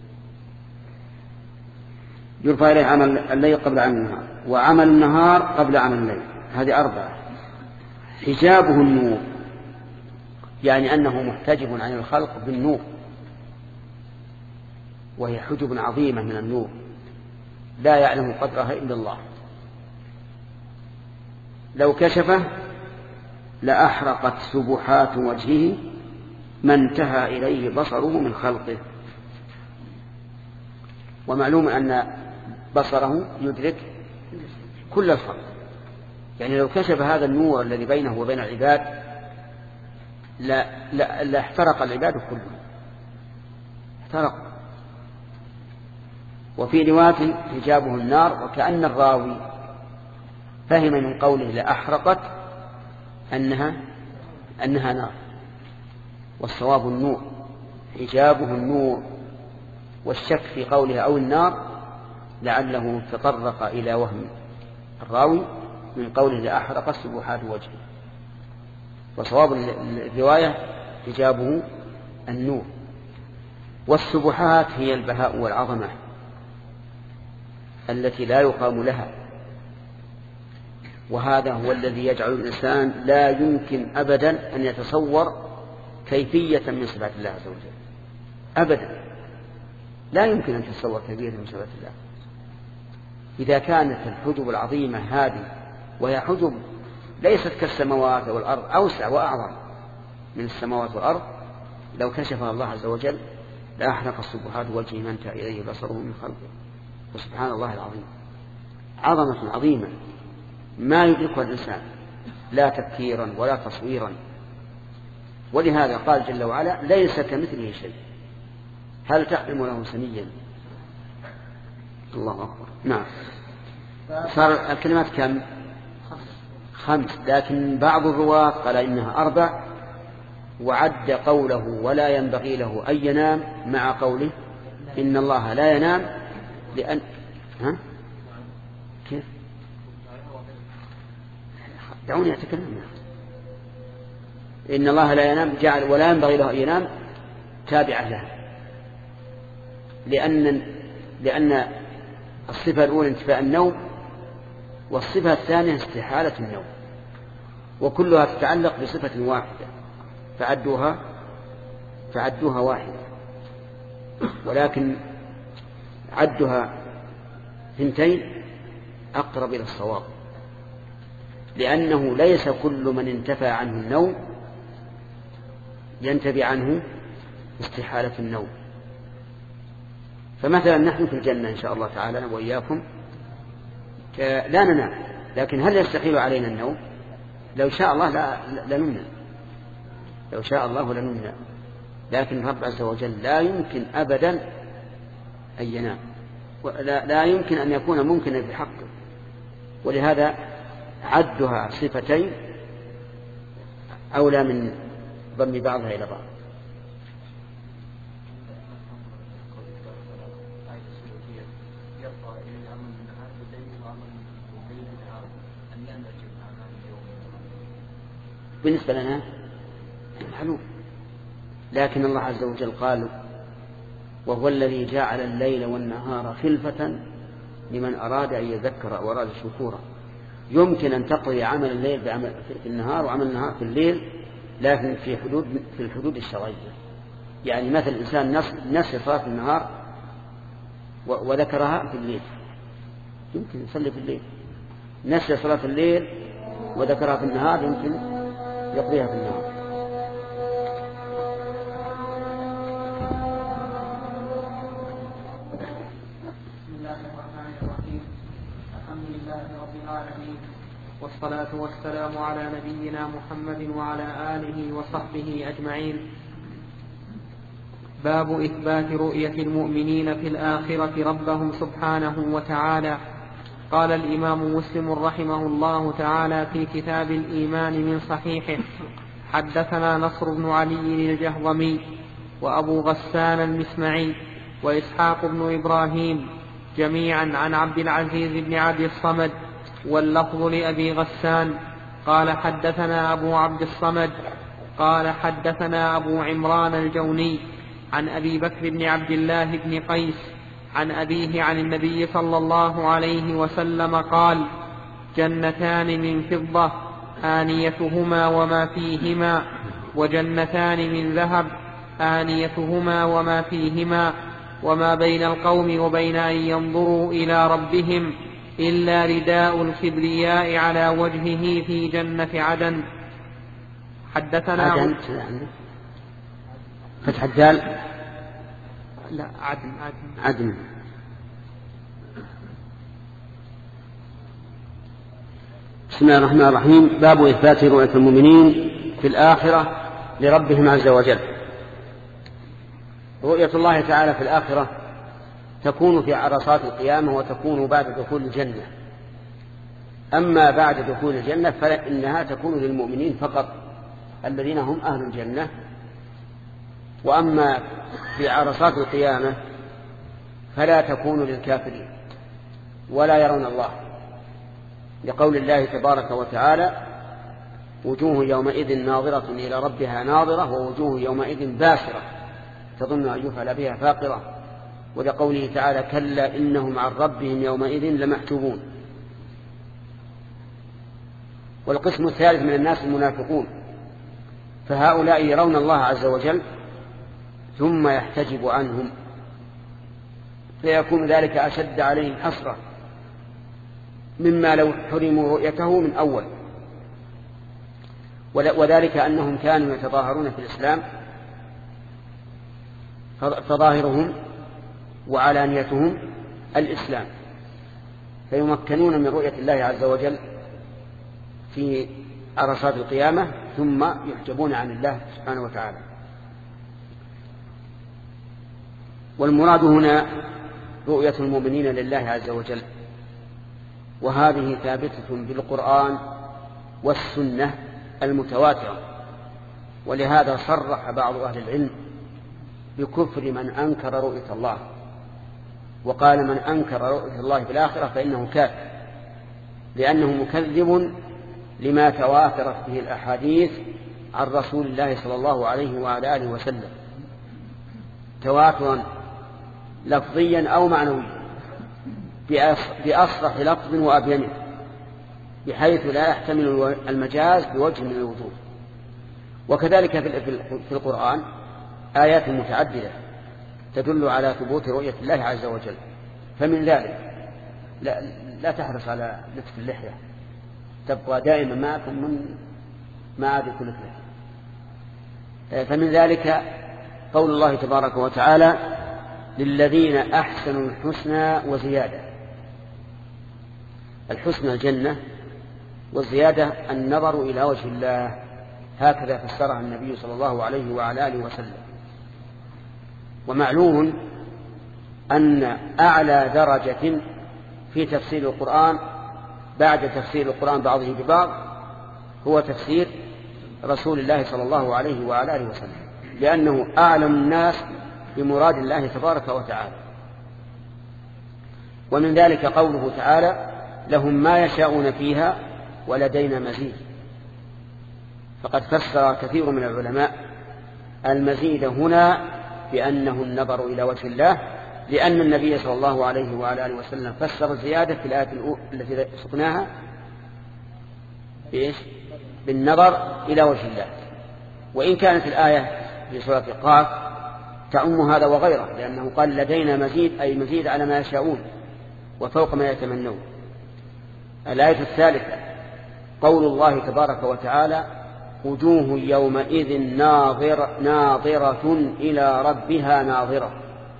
S1: يرفع إليه عمل الليل قبل عمل النهار، وعمل النهار قبل عمل الليل. هذه 4. حجابه النور، يعني أنه محتجب عن الخلق بالنور، وهي حجب عظيمة من النور لا يعلم قدرها إلا الله. لو كشفه لأحرقت سبحات وجهه ما انتهى إليه بصره من خلقه. ومعلوم أن بصره يدرك كل الخلق، يعني لو كشف هذا النور الذي بينه وبين العباد لا احترق العباد كلهم، احترق. وفي رواية حجابه النار، وكأن الراوي فهم من قوله لأحرقت أنها نار، والصواب النور، حجابه النور. والشك في قوله أو النار لعله تطرق إلى وهم الراوي من قوله لأحرقت سبحات وجهه، وصواب الرواية حجابه النور. والسبحات هي البهاء والعظمة التي لا يقام لها، وهذا هو الذي يجعل الإنسان لا يمكن أبدا أن يتصور كيفية من صفات الله عز وجل، أبدا لا يمكن أن تتصور كيفية من صفات الله. إذا كانت الحجب العظيمة هذه، وهي حجب ليست كالسماوات والأرض، أوسع وأعظم من السماوات والأرض، لو كشفها الله عز وجل لأحرق السبحات وجهه من انتهى إليه بصره من خلقه. وسبحان الله العظيم، عظمة عظيمة ما يدركها الإنسان لا تفكيرا ولا تصويرا. ولهذا قال جل وعلا ليس كمثله شيء هل تعلم له سميا. الله أكبر. نعم. صار الكلمات كم؟ 5، لكن بعض الرواة قال إنها 4، وعد قوله ولا ينبغي له أن ينام مع قوله إن الله لا ينام، لأن كيف؟ دعوني أتكلم. إن الله لا ينام جعل ولا ينبغي له أن ينام تابعة لها، لأن الصفة الأولى انتفاء النوم، والصفة الثانية استحالة النوم، وكلها تتعلق بصفة واحدة، فعدوها واحدة، ولكن عدها 2 أقرب إلى الصواب، لأنه ليس كل من انتفى عنه النوم ينتفي عنه استحالة النوم. فمثلا نحن في الجنة إن شاء الله تعالى وإياكم لا ننام، لكن هل يستحيل علينا النوم؟ لو شاء الله لنمنا، لو شاء الله لنمنا، لكن رب عز وجل لا يمكن أبدا أن ينام، لا يمكن أن يكون ممكنا في حقه، ولهذا عدها 2 أولى من ضم بعضها إلى بعض. بالنسبة لنا حلو، لكن الله عز وجل قال وهو الذي جعل الليل والنهار خلفة لمن أراد أن يذكر أو أراد شكورا. يمكن أن تقضي عمل الليل في النهار وعمل النهار في الليل، لكن في الحدود الشرعية. يعني مثل الإنسان نسي صلاة النهار وذكرها في الليل، يمكن يصلي في الليل. نسي صلاة الليل وذكرها في النهار، يمكن يقضيها في النهار.
S3: بسم الله الرحمن الرحيم. الحمد لله رب العالمين، والصلاة والسلام على نبينا محمد وعلى آله وصحبه أجمعين. باب إثبات رؤية المؤمنين في الآخرة ربهم سبحانه وتعالى. قال الإمام مسلم رحمه الله تعالى في كتاب الإيمان من صحيحه: حدثنا نصر بن علي الجهضمي وأبو غسان المسمعي وإسحاق بن إبراهيم جميعا عن عبد العزيز بن عبد الصمد، واللفظ لأبي غسان قال حدثنا أبو عبد الصمد قال حدثنا أبو عمران الجوني عن أبي بكر بن عبد الله بن قيس عن أبيه عن النبي صلى الله عليه وسلم قال: جنتان من فضة آنيتهما وما فيهما، وجنتان من ذهب آنيتهما وما فيهما، وما بين القوم وبين أن ينظروا إلى ربهم إلا رداء الكبرياء على وجهه في جنة عدن. حدثنا
S1: فتح الدال،
S3: لا
S1: بسم الله الرحمن الرحيم. باب إثبات رؤية المؤمنين في الآخرة لربهم عز وجل. رؤية الله تعالى في الآخرة تكون في عرصات القيامة وتكون بعد دخول الجنة. أما بعد دخول الجنة فإنها تكون للمؤمنين فقط الذين هم أهل الجنة. وأما في عرصات القيامة فلا تكون للكافرين ولا يرون الله، لقول الله تبارك وتعالى: وجوه يومئذ ناظرة إلى ربها ناظرة ووجوه يومئذ باسرة تظن أن يفعل بها فاقرة، ولقوله تعالى: كلا إنهم عن ربهم يومئذ لمحجوبون. والقسم الثالث من الناس المنافقون، فهؤلاء يرون الله عز وجل ثم يحتجب عنهم، فيكون ذلك أشد عليهم حسرة مما لو حرموا رؤيته من أول. وذلك أنهم كانوا يتظاهرون في الإسلام، فظاهرهم وعلانيتهم الإسلام، فيمكنون من رؤية الله عز وجل في عرصات القيامة ثم يحجبون عن الله سبحانه وتعالى. والمراد هنا رؤية المؤمنين لله عز وجل، وهذه ثابتة بالقرآن والسنة المتواترة. ولهذا صرح بعض أهل العلم بكفر من أنكر رؤية الله، وقال: من أنكر رؤية الله في الآخرة فإنه كافر، لأنه مكذب لما تواترت به الأحاديث عن رسول الله صلى الله عليه وعلى آله وسلم تواترا لفظيا أو معنويا بأصرح لفظ وأبينه، بحيث لا يحتمل المجاز بوجه من الوجوه. وكذلك في القرآن آيات متعددة تدل على ثبوت رؤية الله عز وجل. فمن ذلك لا تحرص على لطف اللحية، تبقى دائما معكم من معاد كل لحية. فمن ذلك قول الله تبارك وتعالى: للذين أحسنوا الحسنى وزيادة. الحسنى الجنة، والزيادة النظر إلى وجه الله، هكذا فسرها النبي صلى الله عليه وعلى آله وسلم. ومعلوم أن أعلى درجة في تفسير القرآن بعد تفسير القرآن بعضه ببعض هو تفسير رسول الله صلى الله عليه وعلى آله وسلم، لأنه أعلم الناس بمراد الله تبارك وتعالى. ومن ذلك قوله تعالى: لهم ما يشاءون فيها ولدينا مزيد. فقد فسر كثير من العلماء المزيد هنا بأنه النظر إلى وجه الله، لأن النبي صلى الله عليه وعلى آله وسلم فسر الزيادة في الآية التي سقناها بالنظر إلى وجه الله. وإن كانت الآية في سورة قاف تعم هذا وغيره، لأنه قال: لدينا مزيد، أي مزيد على ما يشاءون وفوق ما يتمنون. الآية الثالثة قول الله تبارك وتعالى: وجوه يومئذ ناظرة إلى ربها ناظرة.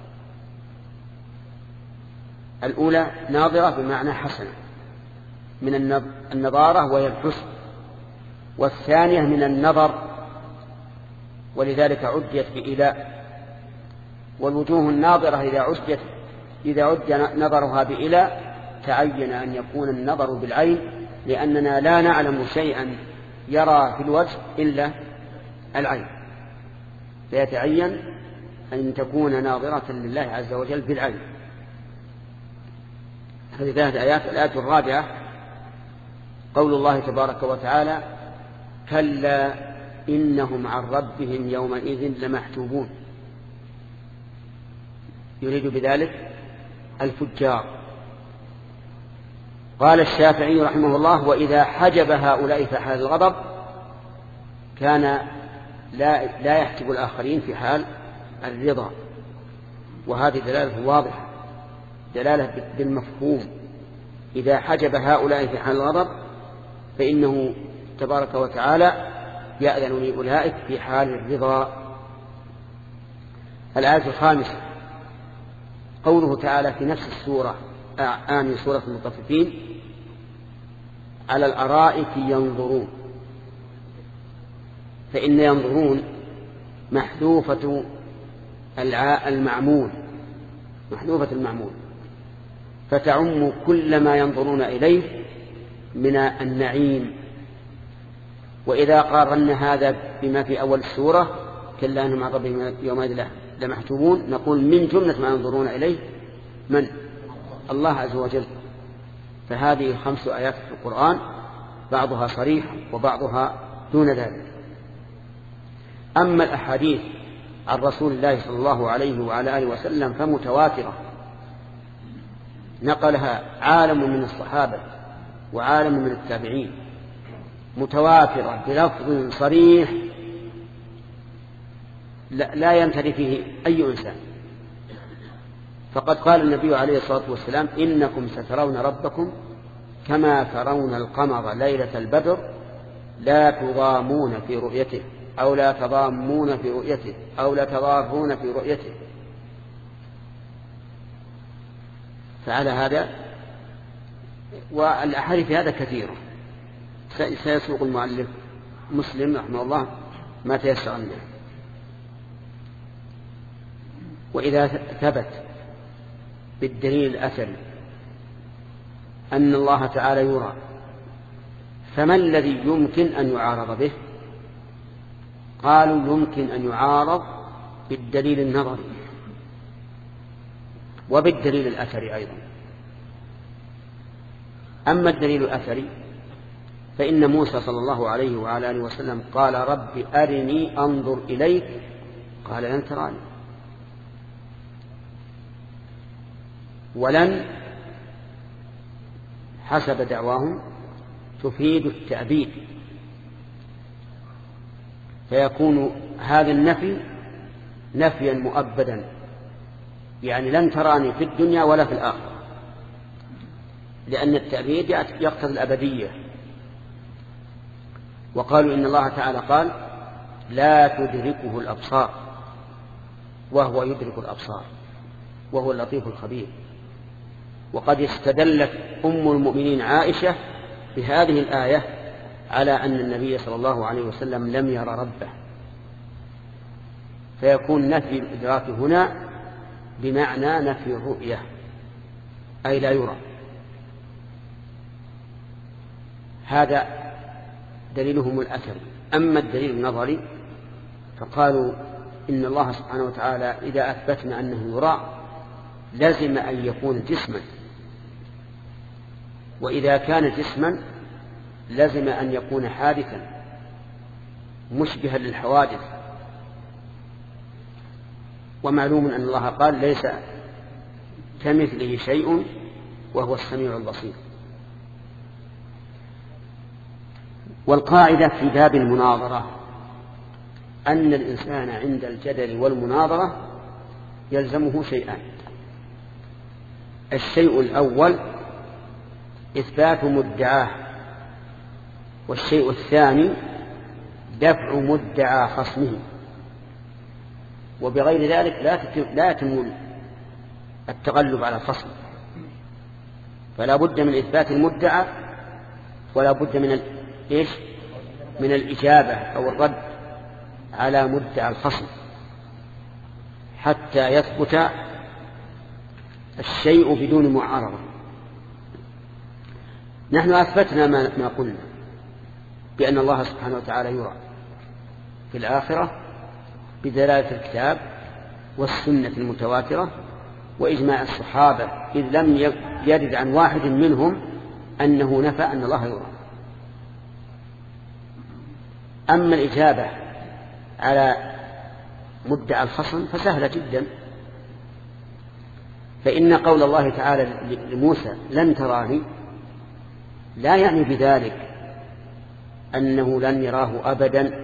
S1: الأولى ناظرة بمعنى حسنة من النظارة وهي الحسن، والثانية من النظر، ولذلك عدت بإلاء. والوجوه الناظرة إذا عد نظرها بإلاء تعين أن يكون النظر بالعين، لأننا لا نعلم شيئا يرى في الوجه إلا العين، فيتعين أن تكون ناظرة لله عز وجل بالعين. هذه 3 آيات. الآية الرابعة قول الله تبارك وتعالى: كلا إنهم عن ربهم يومئذ لمحجوبون. يريد بذلك الفجار. قال الشافعي رحمه الله: وإذا حجب هؤلاء في حال الغضب كان لا يحجب الآخرين في حال الرضا. وهذه دلالة واضحة، دلالة بالمفهوم. إذا حجب هؤلاء في حال الغضب فإنه تبارك وتعالى يأذن لأولئك في حال الرضا. الآية الخامسة قوله تعالى في نفس السورة سورة المطففين: على الأرائك ينظرون، فإن ينظرون محذوفة المعمول، محذوفة المعمول، فتعم كل ما ينظرون إليه من النعيم. وإذا قارن هذا بما في أول السورة كلا أنهم عن ربهم يومئذ لمحجوبون، نقول من جملة ما ينظرون إليه من؟ الله عز وجل. فهذه 5 آيات في القرآن، بعضها صريح وبعضها دون ذلك. أما الأحاديث عن رسول الله صلى الله عليه وعلى آله وسلم فمتواترة، نقلها عالم من الصحابة وعالم من التابعين، متواترة بلفظ صريح لا ينتري فيه أي إنسان. فقد قال النبي عليه الصلاة والسلام: إنكم سترون ربكم كما ترون القمر ليلة البدر لا تضامون في رؤيته أو لا تضامون في رؤيته أو لا تضارون في رؤيته. فعلى هذا، والأحاديث في هذا كثيرة، سيسوق المؤلف مسلم رحمه الله ما تيسر منه. وإذا ثبت بالدليل الأثري أن الله تعالى يرى، فما الذي يمكن أن يعارض به؟ قالوا يمكن أن يعارض بالدليل النظري وبالدليل الأثري أيضا. أما الدليل الأثري فإن موسى صلى الله عليه وعلى آله وسلم قال: رب أرني أنظر إليك، قال: لن تراني. ولن حسب دعواهم تفيد التأبيد، فيكون هذا النفي نفيا مؤبدا، يعني لن تراني في الدنيا ولا في الآخرة، لأن التأبيد يقتضي الأبدية. وقالوا إن الله تعالى قال: لا تدركه الأبصار وهو يدرك الأبصار وهو اللطيف الخبير. وقد استدلت أم المؤمنين عائشة بهذه الآية على أن النبي صلى الله عليه وسلم لم يرى ربه، فيكون نفي الإدراك هنا بمعنى نفي الرؤية، أي لا يرى. هذا دليلهم الأثري. أما الدليل النظري فقالوا إن الله سبحانه وتعالى إذا أثبتنا أنه يرى لازم أن يكون جسما، وإذا كان جسما لازم أن يكون حادثا مشبها للحوادث. ومعلوم أن الله قال: ليس كمثله شيء وهو السميع البصير. والقاعدة في باب المناظرة أن الإنسان عند الجدل والمناظرة يلزمه شيئان: الشيء الأول إثبات مدعاه، والشيء الثاني دفع مدعى خصمه. وبغير ذلك لا يتم التغلب على الخصم، فلا بد من إثبات المدعى ولا بد من الإجابة أو الرد على مدعى الخصم حتى يثبت الشيء بدون معارضة. نحن أثبتنا ما قلنا بأن الله سبحانه وتعالى يرى في الآخرة بدلالة الكتاب والسنة المتواترة وإجماع الصحابة، إذ لم يرد عن واحد منهم أنه نفى أن الله يرى. أما الإجابة على مدعى الخصم فسهلة جدا، فإن قول الله تعالى لموسى: لن تراني، لا يعني بذلك أنه لن يراه أبدا.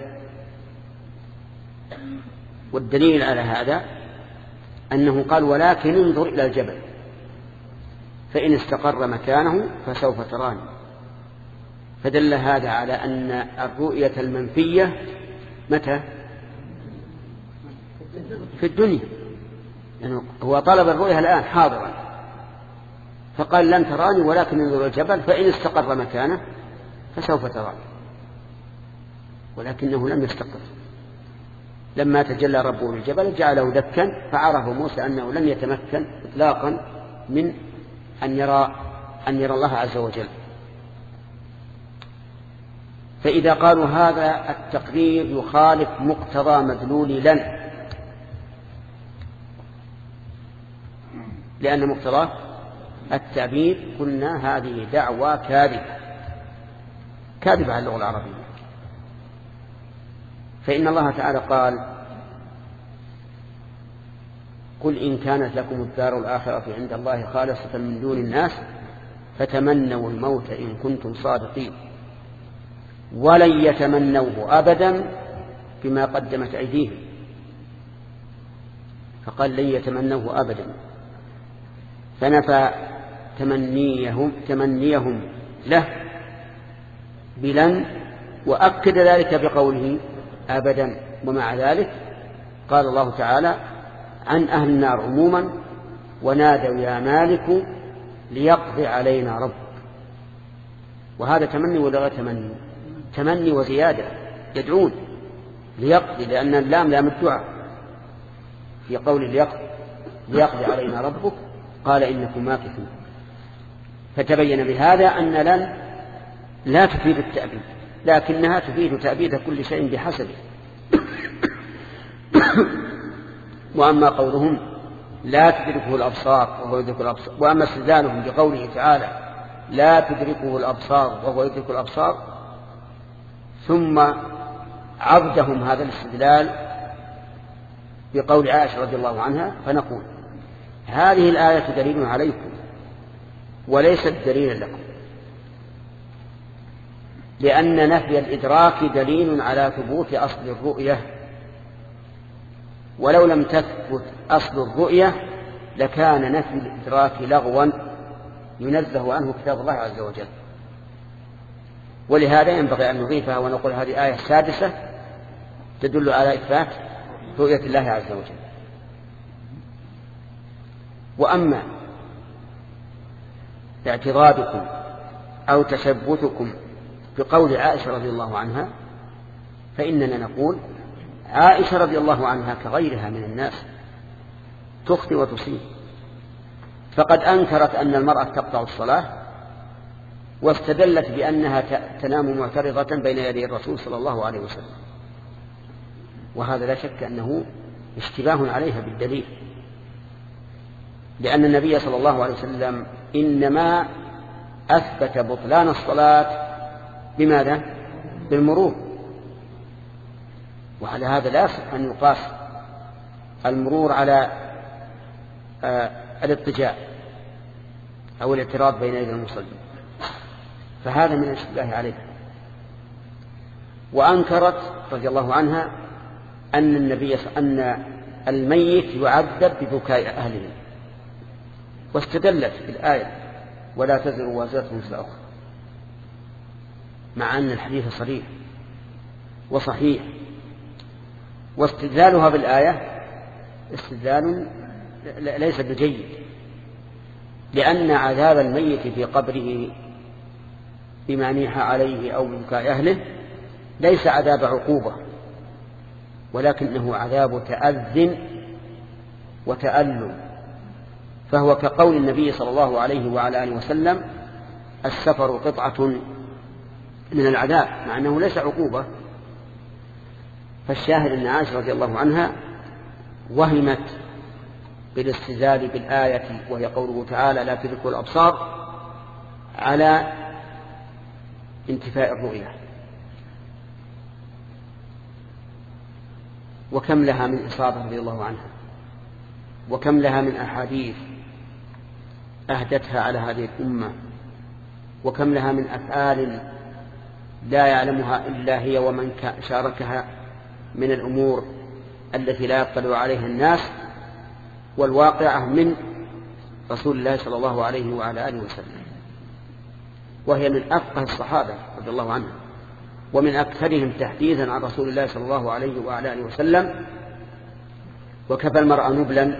S1: والدليل على هذا أنه قال: ولكن انظر إلى الجبل فإن استقر مكانه فسوف تراني. فدل هذا على أن الرؤية المنفية متى؟ في الدنيا، يعني هو طلب الرؤية الآن حاضرا، فقال: لن تراني ولكن انظر إلى الجبل فإن استقر مكانه فسوف ترى، ولكنه لم يستقر. لما تجلى ربه للجبل جعله دكا، فعرف موسى أنه لم يتمكن إطلاقا من أن يرى الله عز وجل. فإذا قالوا هذا التقرير يخالف مقتضى مدلول لن، لأن مقتضى التعبير قلنا هذه دعوى كاذبة على اللغة العربية. فإن الله تعالى قال: قل إن كانت لكم الدار الآخرة عند الله خالصة من دون الناس فتمنوا الموت إن كنتم صادقين ولن يتمنوه أبدا بما قدمت أيديهم. فقال لن يتمنوه أبدا، فنفى تمنيهم له بلن، وأكد ذلك بقوله أبدا. ومع ذلك قال الله تعالى عن أهل النار عموما: ونادوا يا مالك ليقضي علينا ربك. وهذا تمني ولا غير تمني؟ تمني وزيادة، يدعون ليقضي، لأن اللام لام الدعاء في قول ليقضي علينا ربك قال إنكم ماكثون. فتبين بهذا أن لن لا تفيد التأبيد، لكنها تفيد تأبيد كل شيء بحسبه. وأما قولهم لا تدركه الأبصار وهو يدرك الأبصار، وأما استدلالهم بقوله تعالى لا تدركه الأبصار وهو يدرك الأبصار، ثم عضدهم هذا الاستدلال بقول عائشة رضي الله عنها، فنقول هذه الآية دليل عليكم وليست دليلا لكم، لأن نفي الإدراك دليل على ثبوت أصل الرؤية، ولو لم تثبت أصل الرؤية لكان نفي الإدراك لغوا ينزه عنه كتاب الله عز وجل. ولهذا ينبغي أن نضيفها ونقول هذه آية سادسة تدل على إثبات رؤية الله عز وجل. وأما اعتراضكم أو تشبثكم بقول عائشة رضي الله عنها، فإننا نقول عائشة رضي الله عنها كغيرها من الناس تخطئ وتصيب، فقد أنكرت أن المرأة تقطع الصلاة واستدلت بأنها تنام معترضة بين يدي الرسول صلى الله عليه وسلم، وهذا لا شك أنه اشتباه عليها بالدليل، لأن النبي صلى الله عليه وسلم إنما أثبت بطلان الصلاة بماذا؟ بالمرور. وعلى هذا لا يصح أن يقاس المرور على الاضطجاع أو الاعتراض بين يدي المصلي، فهذا من الاشتباه عليها. وأنكرت رضي الله عنها أن الميت يعذب ببكاء أهله، واستدلت بالآية ولا تزر وازرة وزر أخرى، مع أن الحديث صريح وصحيح. واستدلالها بالآية استدلال ليس بجيد، لأن عذاب الميت في قبره بما نيح عليه أو ببكاء أهله ليس عذاب عقوبة، ولكنه عذاب تأذن وتألم، فهو كقول النبي صلى الله عليه وعلى آله وسلم السفر قطعة من العذاب، مع أنه ليس عقوبة. فالشاهد أن عائشة رضي الله عنها وهمت بالاستدلال بالآية وهي قوله تعالى لا تدركه الأبصار على انتفاء الرؤية. وكم لها من إصابة رضي الله عنها، وكم لها من أحاديث أهدتها على هذه الأمة، وكم لها من أفعال لا يعلمها إلا هي ومن شاركها من الأمور التي لا يطلع عليها الناس والواقعة من رسول الله صلى الله عليه وعلى آله وسلم، وهي من أفقه الصحابة رضي الله عنهم ومن أكثرهم تحديثا عن رسول الله صلى الله عليه وعلى آله وسلم. وكفى المرء نبلا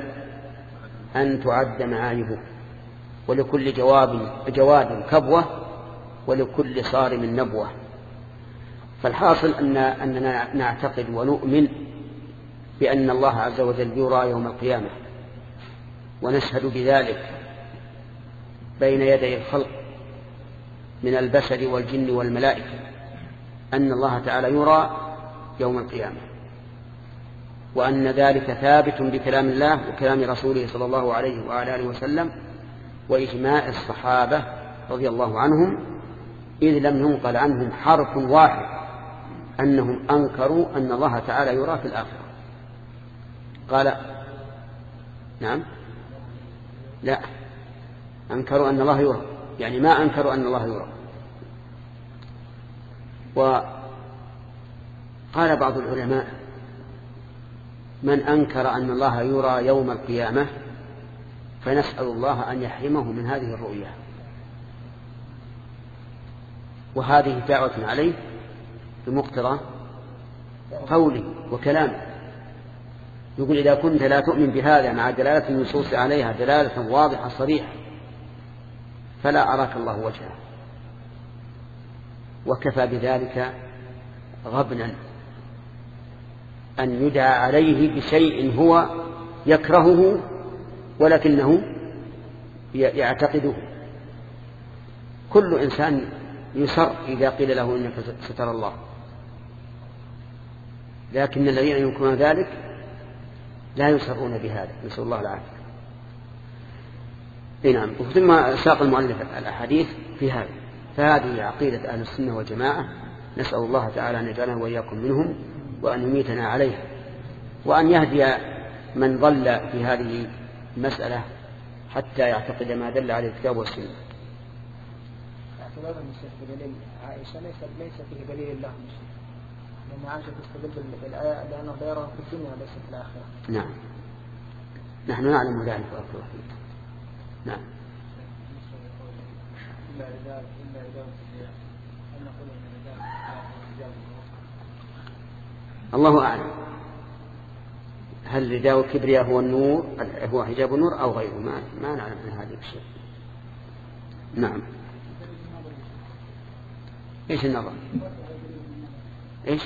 S1: أن تعد معايبه، ولكل جواد كبوة ولكل صارم نبوة. فالحاصل أننا نعتقد ونؤمن بأن الله عز وجل يرى يوم القيامة، ونشهد بذلك بين يدي الخلق من البشر والجن والملائكة أن الله تعالى يرى يوم القيامة، وأن ذلك ثابت بكلام الله وكلام رسوله صلى الله عليه وآله وسلم وإجماع الصحابة رضي الله عنهم، إذ لم ينقل عنهم حرف واحد أنهم أنكروا أن الله تعالى يرى في الآخرة. قال نعم، لا، أنكروا أن الله يرى، يعني ما أنكروا أن الله يرى. وقال بعض العلماء: من أنكر أن الله يرى يوم القيامة فنسأل الله أن يحرمه من هذه الرؤية. وهذه دعوة عليه بمقتضى قوله وكلامه. يقول: إذا كنت لا تؤمن بهذا مع دلالة النصوص عليها دلالة واضحة صريحة فلا أراك الله وجهه. وكفى بذلك غبنا أن يدعى عليه بشيء هو يكرهه ولكنه يعتقده. كل إنسان يسر إذا قيل له إنك سترى الله، لكن الذين ينكرون ذلك لا يسرون بهذا، نسأل الله العافية. نعم. ثم ساق المؤلف الأحاديث في هذا. فهذه عقيدة أهل السنة والجماعة، نسأل الله تعالى أن يجعلنا وإياكم منهم وأن يميتنا عليها، وأن يهدي من ضل في هذه المسألة حتى يعتقد ما دل عليه الكتاب والسنة.
S2: اعتبار المسيح بدليل عائشة ليس فيه دليل الله، لأن عائشة تستدل بالآية لأنه لا يراه في الدنيا وليس في الآخرة.
S1: نعم، نحن نعلم ذلك وأكثر فيه. نعم. الله أعلم، هل رداء الكبرياء هو النور، هو حجاب النور أو غيره؟ ما نعلم من هذا الشيء. نعم. إيش النظر؟ إيش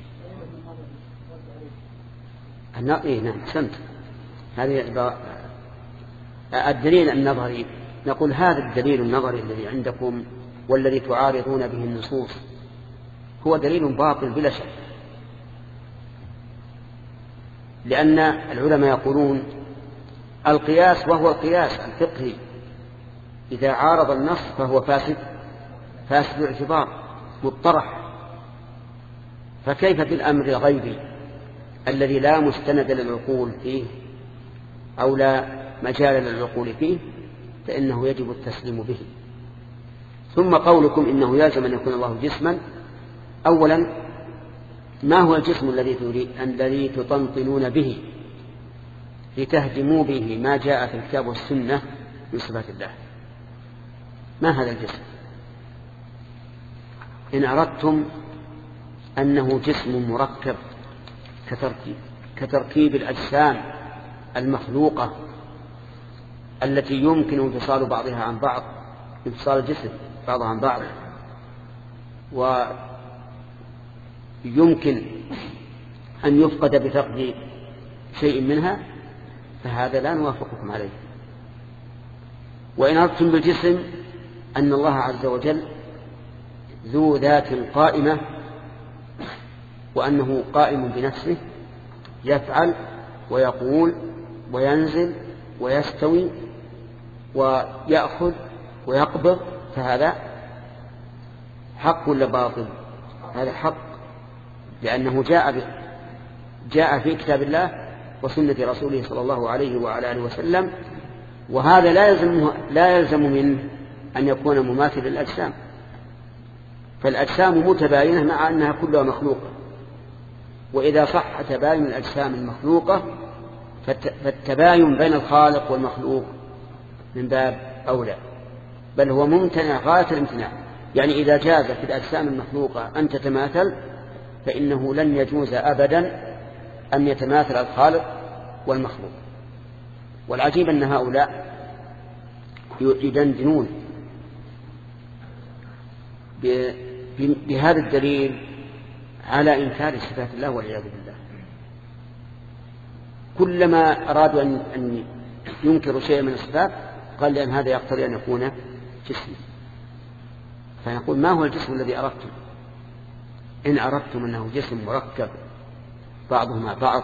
S1: إيه نعم، سنت. هذه الدليل النظري. نقول هذا الدليل النظري الذي عندكم والذي تعارضون به النصوص هو دليل باطل بلا شك، لأن العلماء يقولون القياس، وهو القياس الفقهي، إذا عارض النص فهو فاسد الاعتبار مضطرح. فكيف بالأمر الغيبي الذي لا مستند للعقول فيه أو لا مجال للعقول فيه، فإنه يجب التسليم به. ثم قولكم إنه يلزم أن يكون الله جسما، أولا ما هو الجسم الذي تطنطنون به لتهدموا به ما جاء في الكتاب والسنة من صفات الله؟ ما هذا الجسم؟ إن أردتم أنه جسم مركب كتركيب الأجسام المخلوقة التي يمكن انفصال بعضها عن بعض، انفصال الجسم بعضها عن بعض، ويمكن أن يفقد بفقد شيء منها، فهذا لا نوافقكم عليه. وإن أردتم بالجسم أن الله عز وجل ذو ذات قائمة، وأنه قائم بنفسه يفعل ويقول وينزل ويستوي ويأخذ ويقبض، فهذا حق ولا باطل؟ هذا حق، لأنه جاء في كتاب الله وسنة رسوله صلى الله عليه وعلى آله وسلم، وهذا لا يلزم منه أن يكون مماثل للأجسام، فالأجسام متباينة مع أنها كلها مخلوقة، وإذا صح تباين الأجسام المخلوقة فالتباين بين الخالق والمخلوق من باب أولى، بل هو ممتنع غاية الامتناع. يعني إذا جاز في الأجسام المخلوقة أن تتماثل، فإنه لن يجوز أبدا أن يتماثل الخالق والمخلوق. والعجيب أن هؤلاء يدندنون بهذا الدليل على إنكار صفات الله والعياذ بالله. كلما أرادوا أن ينكروا شيئا من الصفات قال لأن هذا يقتضي أن يكون جسما، فيقول ما هو الجسم الذي أردتم؟ إن أردتم أنه جسم مركب بعضه مع بعض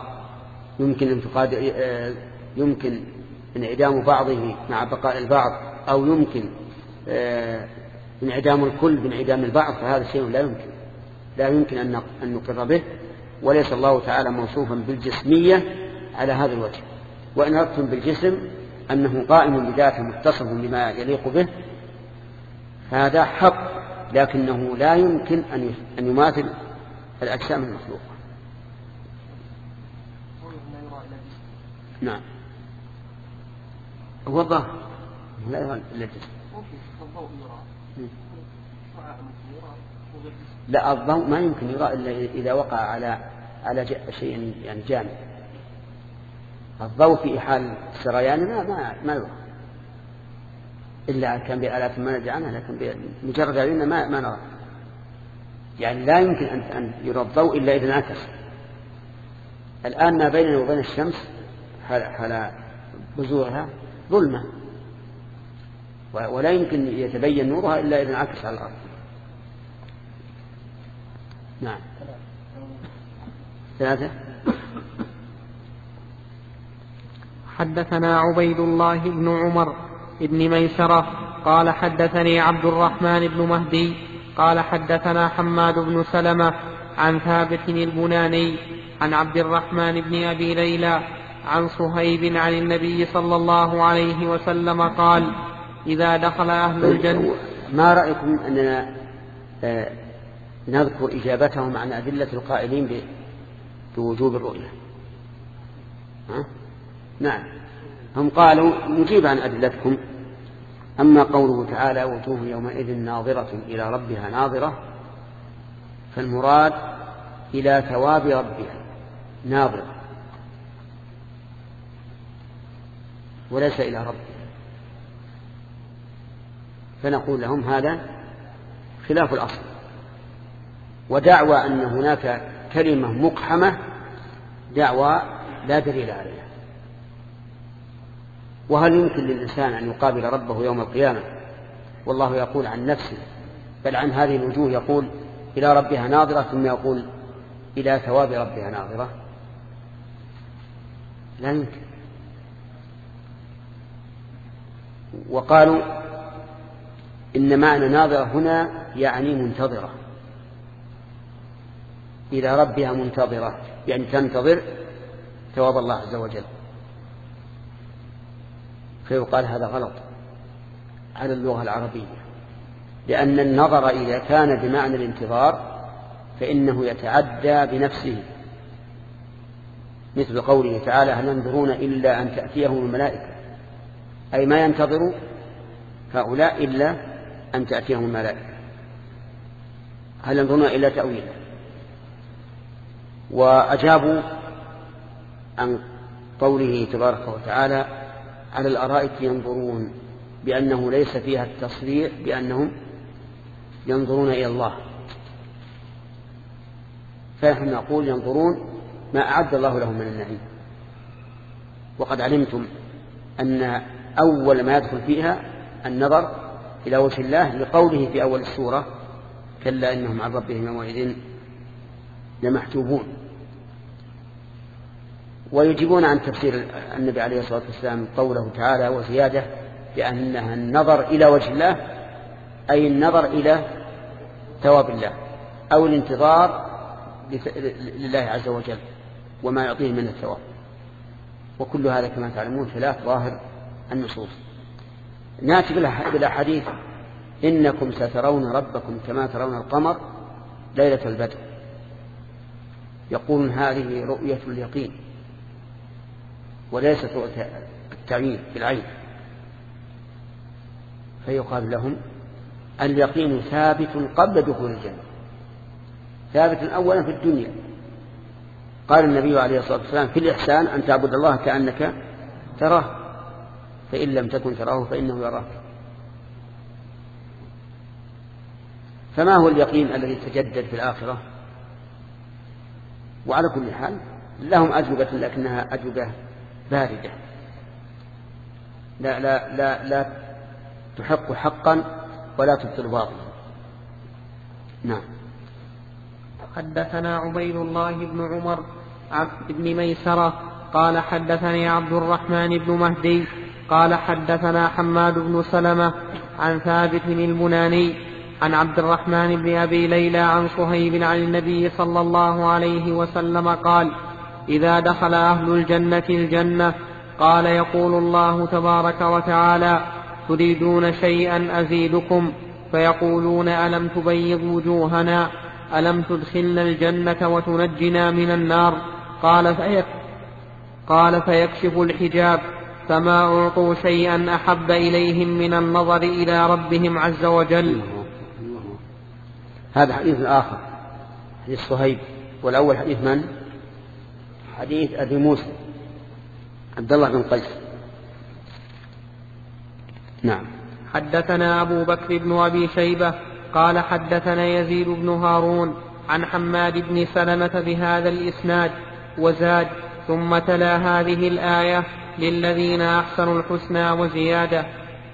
S1: يمكن انعدام بعضه مع بقاء البعض، أو يمكن انعدام الكل بانعدام البعض، فهذا شيء لا يمكن أن نقر به، وليس الله تعالى موصوفا بالجسمية على هذا الوجه. وإن أردتم بالجسم أنه قائم بذاته متصف بما يليق به فهذا حق، لكنه لا يمكن أن يماثل الأجسام المخلوقة. نعم هو الظاهر لا يرى إلا الجسم. لا الضوء ما يمكن يرى إلا إذا وقع على شيء يعني جامد. الضوء في حال السريان ما يرى إلا كان بآلات ما نرجع عنها، لكن بمجرد عيوننا ما نرى. يعني لا يمكن أن يرى الضوء إلا إذا انعكس. الآن ما بيننا وبين الشمس على بزورها ظلمة، ولا يمكن يتبين نورها إلا إذا انعكس على الأرض. نعم. 3.
S3: حدثنا عبيد الله بن عمر بن ميسرة قال حدثني عبد الرحمن بن مهدي قال حدثنا حماد بن سلمة عن ثابت البناني عن عبد الرحمن بن أبي ليلى عن صهيب عن النبي صلى الله عليه وسلم قال: إذا دخل أهل الجنة.
S1: ما رأيكم أننا نذكر إجابتهم عن أدلة القائلين بوجوب الرؤية؟ نعم، هم قالوا نجيب عن أدلتكم. أما قوله تعالى: وجوه يومئذ ناظرة إلى ربها ناظرة، فالمراد إلى ثواب ربها ناظرة وليس إلى ربها. فنقول لهم هذا خلاف الأصل، ودعوى أن هناك كلمة مقحمة دعوى لا دليل عليها. وهل يمكن للإنسان أن يقابل ربه يوم القيامة والله يقول عن نفسه بل عن هذه الوجوه يقول إلى ربها ناظرة ثم يقول إلى ثواب ربها ناظرة؟ لا يمكن. وقالوا إن معنى ناظرة هنا يعني منتظرة، إلى ربها منتظرة يعني تنتظر ثواب الله عز وجل. فيقال هذا غلط على اللغة العربية، لأن النظر إذا كان بمعنى الانتظار فإنه يتعدى بنفسه، مثل قوله تعالى: هل ينظرون إلا أن تأتيهم الملائكة، أي ما ينتظروا هؤلاء إلا أن تأتيهم الملائكة. هل ينظرون إلا تأويله. وأجابوا عن قوله تبارك وتعالى: على الأرائك ينظرون، بأنه ليس فيها التصريح بأنهم ينظرون إلى الله، فنحن نقول ينظرون ما أعد الله لهم من النعيم. وقد علمتم أن أول ما يدخل فيها النظر إلى وجه الله، لقوله في أول السورة: كلا إنهم عن ربهم يومئذ لمحجوبون. ويجيبون عن تفسير النبي عليه الصلاة والسلام قوله تعالى وزيادة بأنها النظر إلى وجه الله، أي النظر إلى ثواب الله أو الانتظار لله عز وجل وما يعطيه من الثواب. وكل هذا كما تعلمون خلاف ظاهر النصوص. نأتي بالأحاديث: إنكم سترون ربكم كما ترون القمر ليلة البدر. يقولون هذه رؤية اليقين وليست رؤية التعيين بالعين. فيقال لهم: اليقين ثابت قبل دخول الجنة، ثابت أولا في الدنيا. قال النبي عليه الصلاة والسلام في الإحسان: أن تعبد الله كأنك تراه، فإن لم تكن تراه فإنه يراك. فما هو اليقين الذي يتجدد في الآخرة؟ وعلى كل حال لهم أجوبة لكنها أجوبة باردة لا تحق حقا ولا تبطل باطلا. نعم.
S3: حدثنا عبيد الله بن عمر بن ميسرة قال حدثني عبد الرحمن بن مهدي قال حدثنا حماد بن سلمة عن ثابت البناني عن عبد الرحمن بن أبي ليلى عن صهيب عن النبي صلى الله عليه وسلم قال: إذا دخل أهل الجنة الجنة قال يقول الله تبارك وتعالى: تريدون شيئا أزيدكم؟ فيقولون: ألم تبيض وجوهنا؟ ألم تدخلنا الجنة وتنجنا من النار؟ قال فيكشف الحجاب، فما أعطوا شيئا أحب إليهم من النظر إلى ربهم عز وجل.
S1: هذا حديث آخر، حديث صهيب، والأول حديث من؟ حديث أبي موسى عبد الله بن قيس. نعم.
S3: حدثنا أبو بكر بن أبي شيبة قال حدثنا يزيد بن هارون عن حماد بن سلمة بهذا الإسناد وزاد: ثم تلا هذه الآية: للذين أحسنوا الحسنى وزيادة.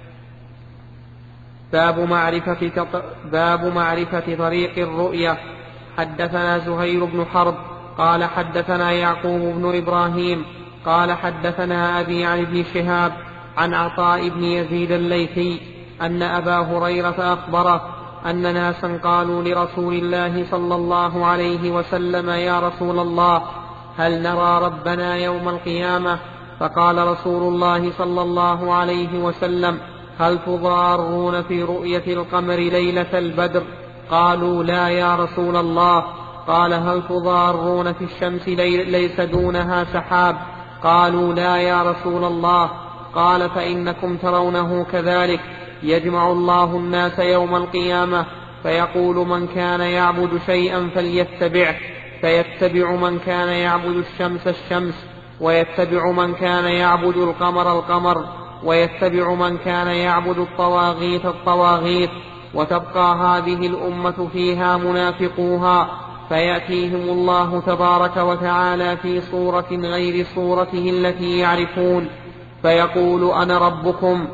S3: باب معرفة طريق الرؤية. حدثنا زهير بن حرب قال حدثنا يعقوب بن إبراهيم قال حدثنا أبي عن ابن شهاب عن عطاء بن يزيد الليثي أن أبا هريرة أخبره أن ناسا قالوا لرسول الله صلى الله عليه وسلم: يا رسول الله، هل نرى ربنا يوم القيامة؟ فقال رسول الله صلى الله عليه وسلم: هل تضارون في رؤية القمر ليلة البدر؟ قالوا: لا يا رسول الله. قال: هل تضارون في الشمس ليس دونها سحاب؟ قالوا: لا يا رسول الله. قال: فإنكم ترونه كذلك. يجمع الله الناس يوم القيامة فيقول: من كان يعبد شيئا فليتبعه، فيتبع من كان يعبد الشمس الشمس، ويتبع من كان يعبد القمر القمر، ويتبع من كان يعبد الطواغيت الطواغيت، وتبقى هذه الأمة فيها منافقوها، فيأتيهم الله تبارك وتعالى في صورة غير صورته التي يعرفون، فيقول: أنا ربكم،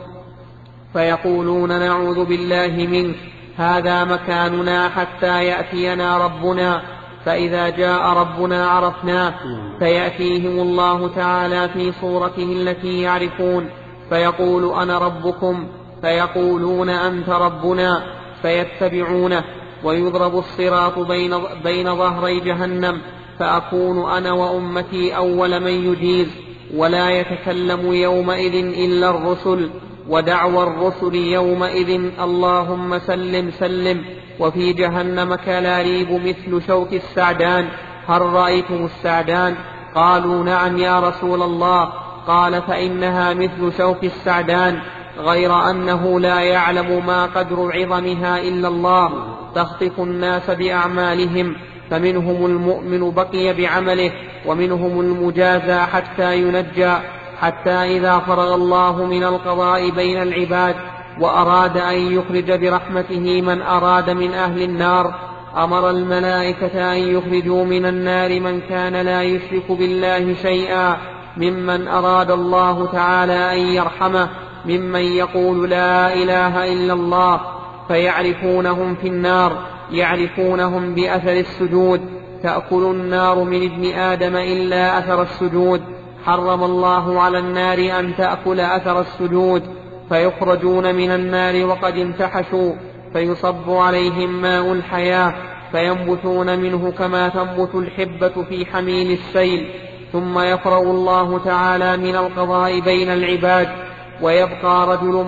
S3: فيقولون: نعوذ بالله منك، هذا مكاننا حتى يأتينا ربنا، فإذا جاء ربنا عرفناه، فيأتيهم الله تعالى في صورته التي يعرفون، فيقول: أنا ربكم، فيقولون: أنت ربنا، فيتبعونه، ويضرب الصراط بين ظهري جهنم، فأكون أنا وأمتي أول من يجيز، ولا يتكلم يومئذ إلا الرسل، ودعوى الرسل يومئذ: اللهم سلم سلم. وفي جهنم كلاليب مثل شوك السعدان، هل رأيتم السعدان؟ قالوا: نعم يا رسول الله. قال: فإنها مثل شوك السعدان، غير أنه لا يعلم ما قدر عظمها إلا الله، تخطف الناس بأعمالهم، فمنهم المؤمن بقي بعمله، ومنهم المجازى حتى ينجى، حتى إذا فرغ الله من القضاء بين العباد وأراد أن يخرج برحمته من أراد من أهل النار، أمر الملائكة أن يخرجوا من النار من كان لا يشرك بالله شيئا، ممن أراد الله تعالى أن يرحمه، ممن يقول لا إله إلا الله، فيعرفونهم في النار، يعرفونهم بأثر السجود، تأكل النار من ابن آدم إلا أثر السجود، حرم الله على النار أن تأكل أثر السجود، فيخرجون من النار وقد انتحشوا، فيصب عليهم ماء الحياة، فينبتون منه كما تنبت الحبة في حميل السيل، ثم يفرغ الله تعالى من القضاء بين العباد، ويبقى رجل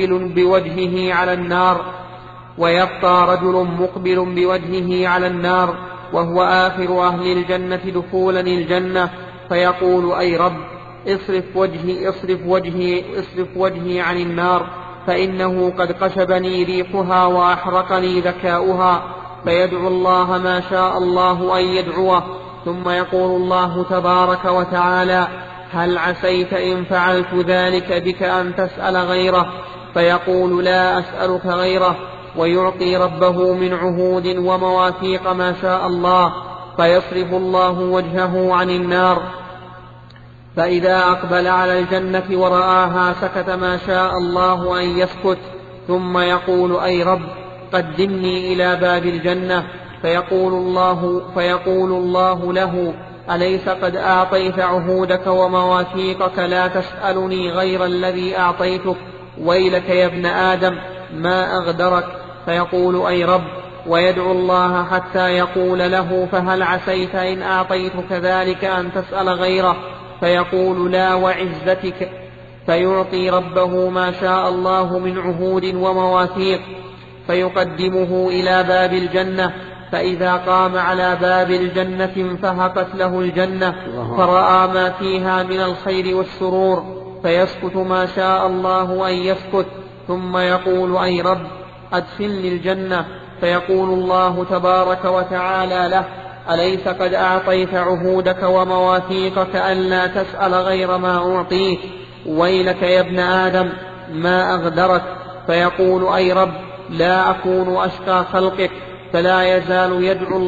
S3: مقبل بوجهه على النار، وهو آخر أهل الجنة دخولا الجنة، فيقول: أي رب، اصرف وجهي عن النار، فإنه قد قشبني ريحها وأحرقني ذكاؤها، فيدعو الله ما شاء الله أن يدعوه، ثم يقول الله تبارك وتعالى: هل عسيت إن فعلت ذلك بك أن تسأل غيره؟ فيقول: لا أسألك غيره، ويعطي ربه من عهود ومواثيق ما شاء الله، فيصرف الله وجهه عن النار. فإذا أقبل على الجنة ورآها سكت ما شاء الله أن يسكت، ثم يقول أي رب قدمني إلى باب الجنة، فيقول الله له أليس قد أعطيت عهودك ومواثيقك لا تسألني غير الذي أعطيتك؟ ويلك يا ابن آدم ما أغدرك. فيقول أي رب، ويدعو الله حتى يقول له فهل عسيت إن أعطيتك ذلك أن تسأل غيره؟ فيقول لا وعزتك. فيعطي ربه ما شاء الله من عهود ومواثيق، فيقدمه إلى باب الجنة، فإذا قام على باب الجنة انفهقت له الجنة، فرأى ما فيها من الخير والسرور، فيسكت ما شاء الله أن يسكت، ثم يقول أي رب أدخلني الجنة. فيقول الله تبارك وتعالى له أليس قد أعطيت عهودك ومواثيقك ألا تسأل غير ما أعطيك؟ ويلك يا ابن آدم ما أغدرك. فيقول أي رب لا أكون أشقى خلقك. فلا يزال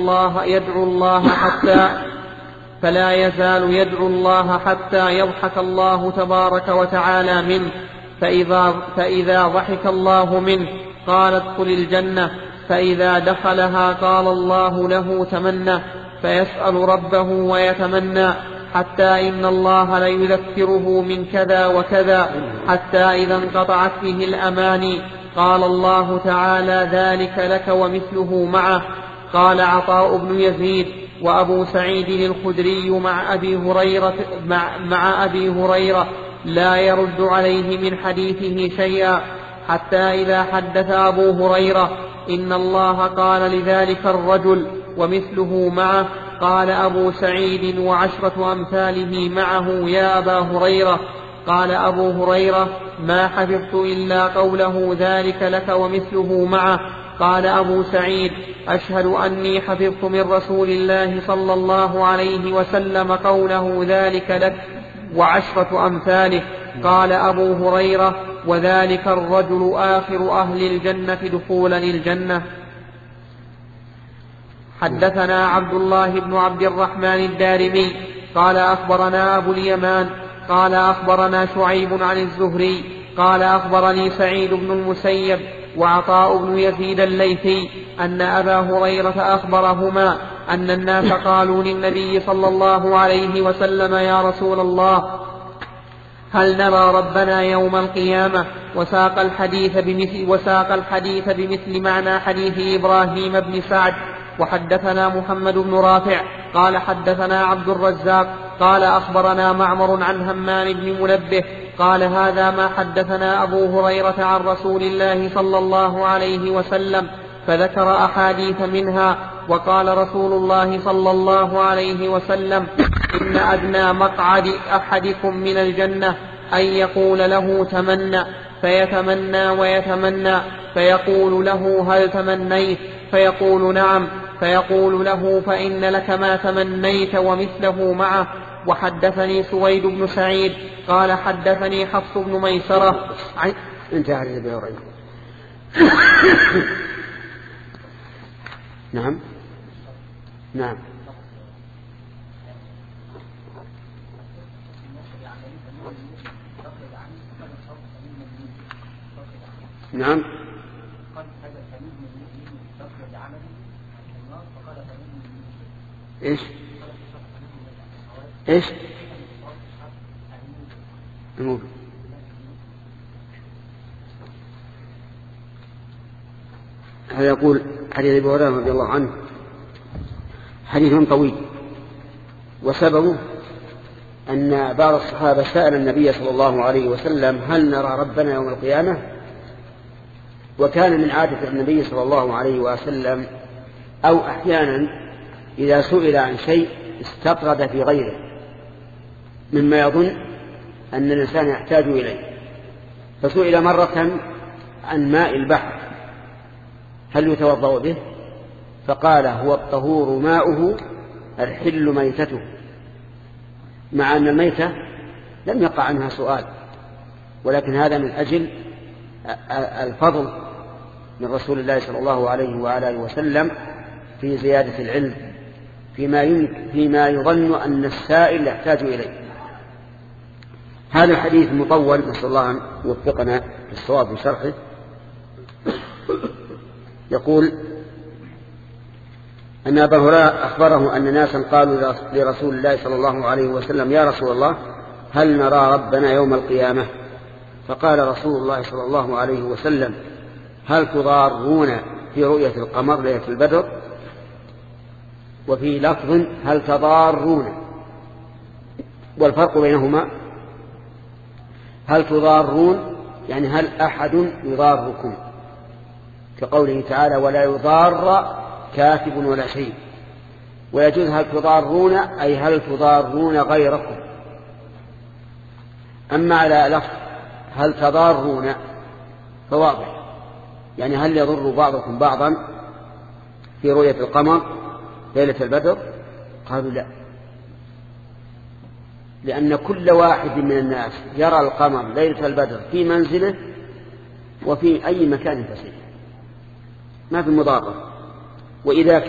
S3: يدعو الله حتى يضحك الله تبارك وتعالى منه، فإذا ضحك الله منه قال ادخل الجنة، فإذا دخلها قال الله له تمنى، فيسأل ربه ويتمنى حتى إن الله ليذكره من كذا وكذا، حتى إذا انقطعت به الأماني قال الله تعالى ذلك لك ومثله معه. قال عطاء بن يزيد وأبو سعيد الخدري مع أبي هريرة لا يرد عليه من حديثه شيئا، حتى إذا حدث أبو هريرة إن الله قال لذلك الرجل ومثله معه، قال أبو سعيد وعشرة أمثاله معه يا أبا هريرة. قال أبو هريرة ما حفظت إلا قوله ذلك لك ومثله معه. قال أبو سعيد أشهد أني حفظت من رسول الله صلى الله عليه وسلم قوله ذلك لك وعشرة أمثاله. قال أبو هريرة وذلك الرجل آخر أهل الجنة دخولا الجنة. حدثنا عبد الله بن عبد الرحمن الدارمي قال أخبرنا أبو اليمان قال أخبرنا شعيب عن الزهري قال أخبرني سعيد بن المسيب وعطاء بن يزيد الليثي أن أبا هريرة أخبرهما أن الناس قالوا للنبي صلى الله عليه وسلم يا رسول الله هل نرى ربنا يوم القيامة؟ وساق الحديث بمثل معنى حديث إبراهيم بن سعد. وحدثنا محمد بن رافع قال حدثنا عبد الرزاق قال أخبرنا معمر عن همام بن منبه قال هذا ما حدثنا أبو هريرة عن رسول الله صلى الله عليه وسلم، فذكر أحاديث منها. وقال رسول الله صلى الله عليه وسلم إن أدنى مقعد أحدكم من الجنة أن يقول له تمنى، فيتمنى ويتمنى، فيقول له هل تمنيت؟ فيقول نعم، فيقول له فإن لك ما تمنيت ومثله معه. وحدثني سويد بن سعيد قال حدثني حفص بن ميسرة
S1: انتهى حديث أبي هريرة. نعم نعم نعم ايش ايش هذا يقول حديث أبي هريرة رضي الله عنه حديث طويل، وسببه أن بعض الصحابة سأل النبي صلى الله عليه وسلم هل نرى ربنا يوم القيامة؟ وكان من عادة النبي صلى الله عليه وسلم أو أحيانا إذا سئل عن شيء استطرد في غيره مما يظن أن الإنسان يحتاج إليه. فسئل مرة عن ماء البحر هل يتوضأ به؟ فقال هو الطهور ماؤه الحل ميتته، مع أن الميتة لم يقع عنها سؤال، ولكن هذا من أجل الفضل من رسول الله صلى الله عليه وعلى آله وسلم في زيادة العلم فيما يظن أن السائل يحتاج إليه. هذا الحديث مطول، نسأل الله أن يوفقنا للصواب في شرحه. يقول أن أبا هريرة أخبره أن ناسا قالوا لرسول الله صلى الله عليه وسلم: يا رسول الله، هل نرى ربنا يوم القيامة؟ فقال رسول الله صلى الله عليه وسلم: هل تضارون في رؤية القمر ليلة البدر؟ وفي لفظ: هل تضارون؟ والفرق بينهما: هل تضارون يعني هل أحد يضاركم، كقوله تعالى: ولا يضار كاتب ولا شيء. ويجوز هل تضارون أي هل تضارون غيركم. أما على لفظ هل تضارون فواضح، يعني هل يضر بعضكم بعضا في رؤية القمر ليلة البدر؟ قالوا لا، لأن كل واحد من الناس يرى القمر ليلة البدر في منزله وفي أي مكان فسيح، ما في مضارة. وإذا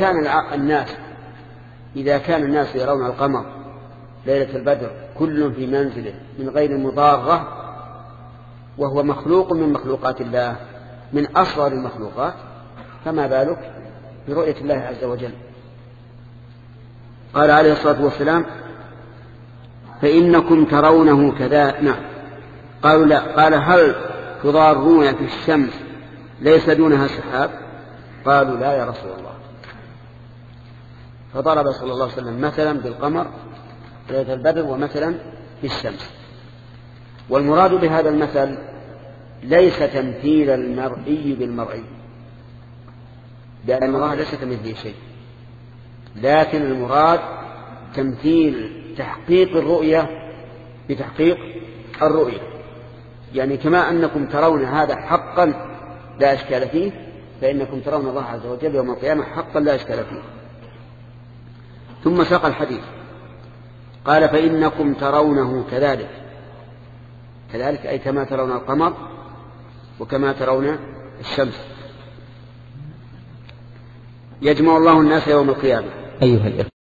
S1: كان الناس يرون القمر ليلة البدر كل في منزله من غير مضارة، وهو مخلوق من مخلوقات الله، من أصغر المخلوقات، فما بالك برؤية الله عز وجل. قال عليه الصلاة والسلام: فإنكم ترونه كذا. نعم. قالوا لا. قال: هل تضارون في الشمس ليس دونها سحاب؟ قالوا لا يا رسول الله. فضرب صلى الله عليه وسلم مثلا بالقمر ليلة البدر ومثلا بالشمس. والمراد بهذا المثل ليس تمثيل المرئي بالمرئي، لأن الله ليس كمثله شيء، لكن المراد تمثيل تحقيق الرؤية بتحقيق الرؤية. يعني كما أنكم ترون هذا حقا لا إشكال فيه، فإنكم ترون الله عز وجل يوم القيامة حقا لا إشكال فيه. ثم ساق الحديث قال: فإنكم ترونه كذلك. كذلك أي كما ترون القمر وكما ترون الشمس. يجمع الله الناس يوم القيامة.
S3: أيها الإخوة.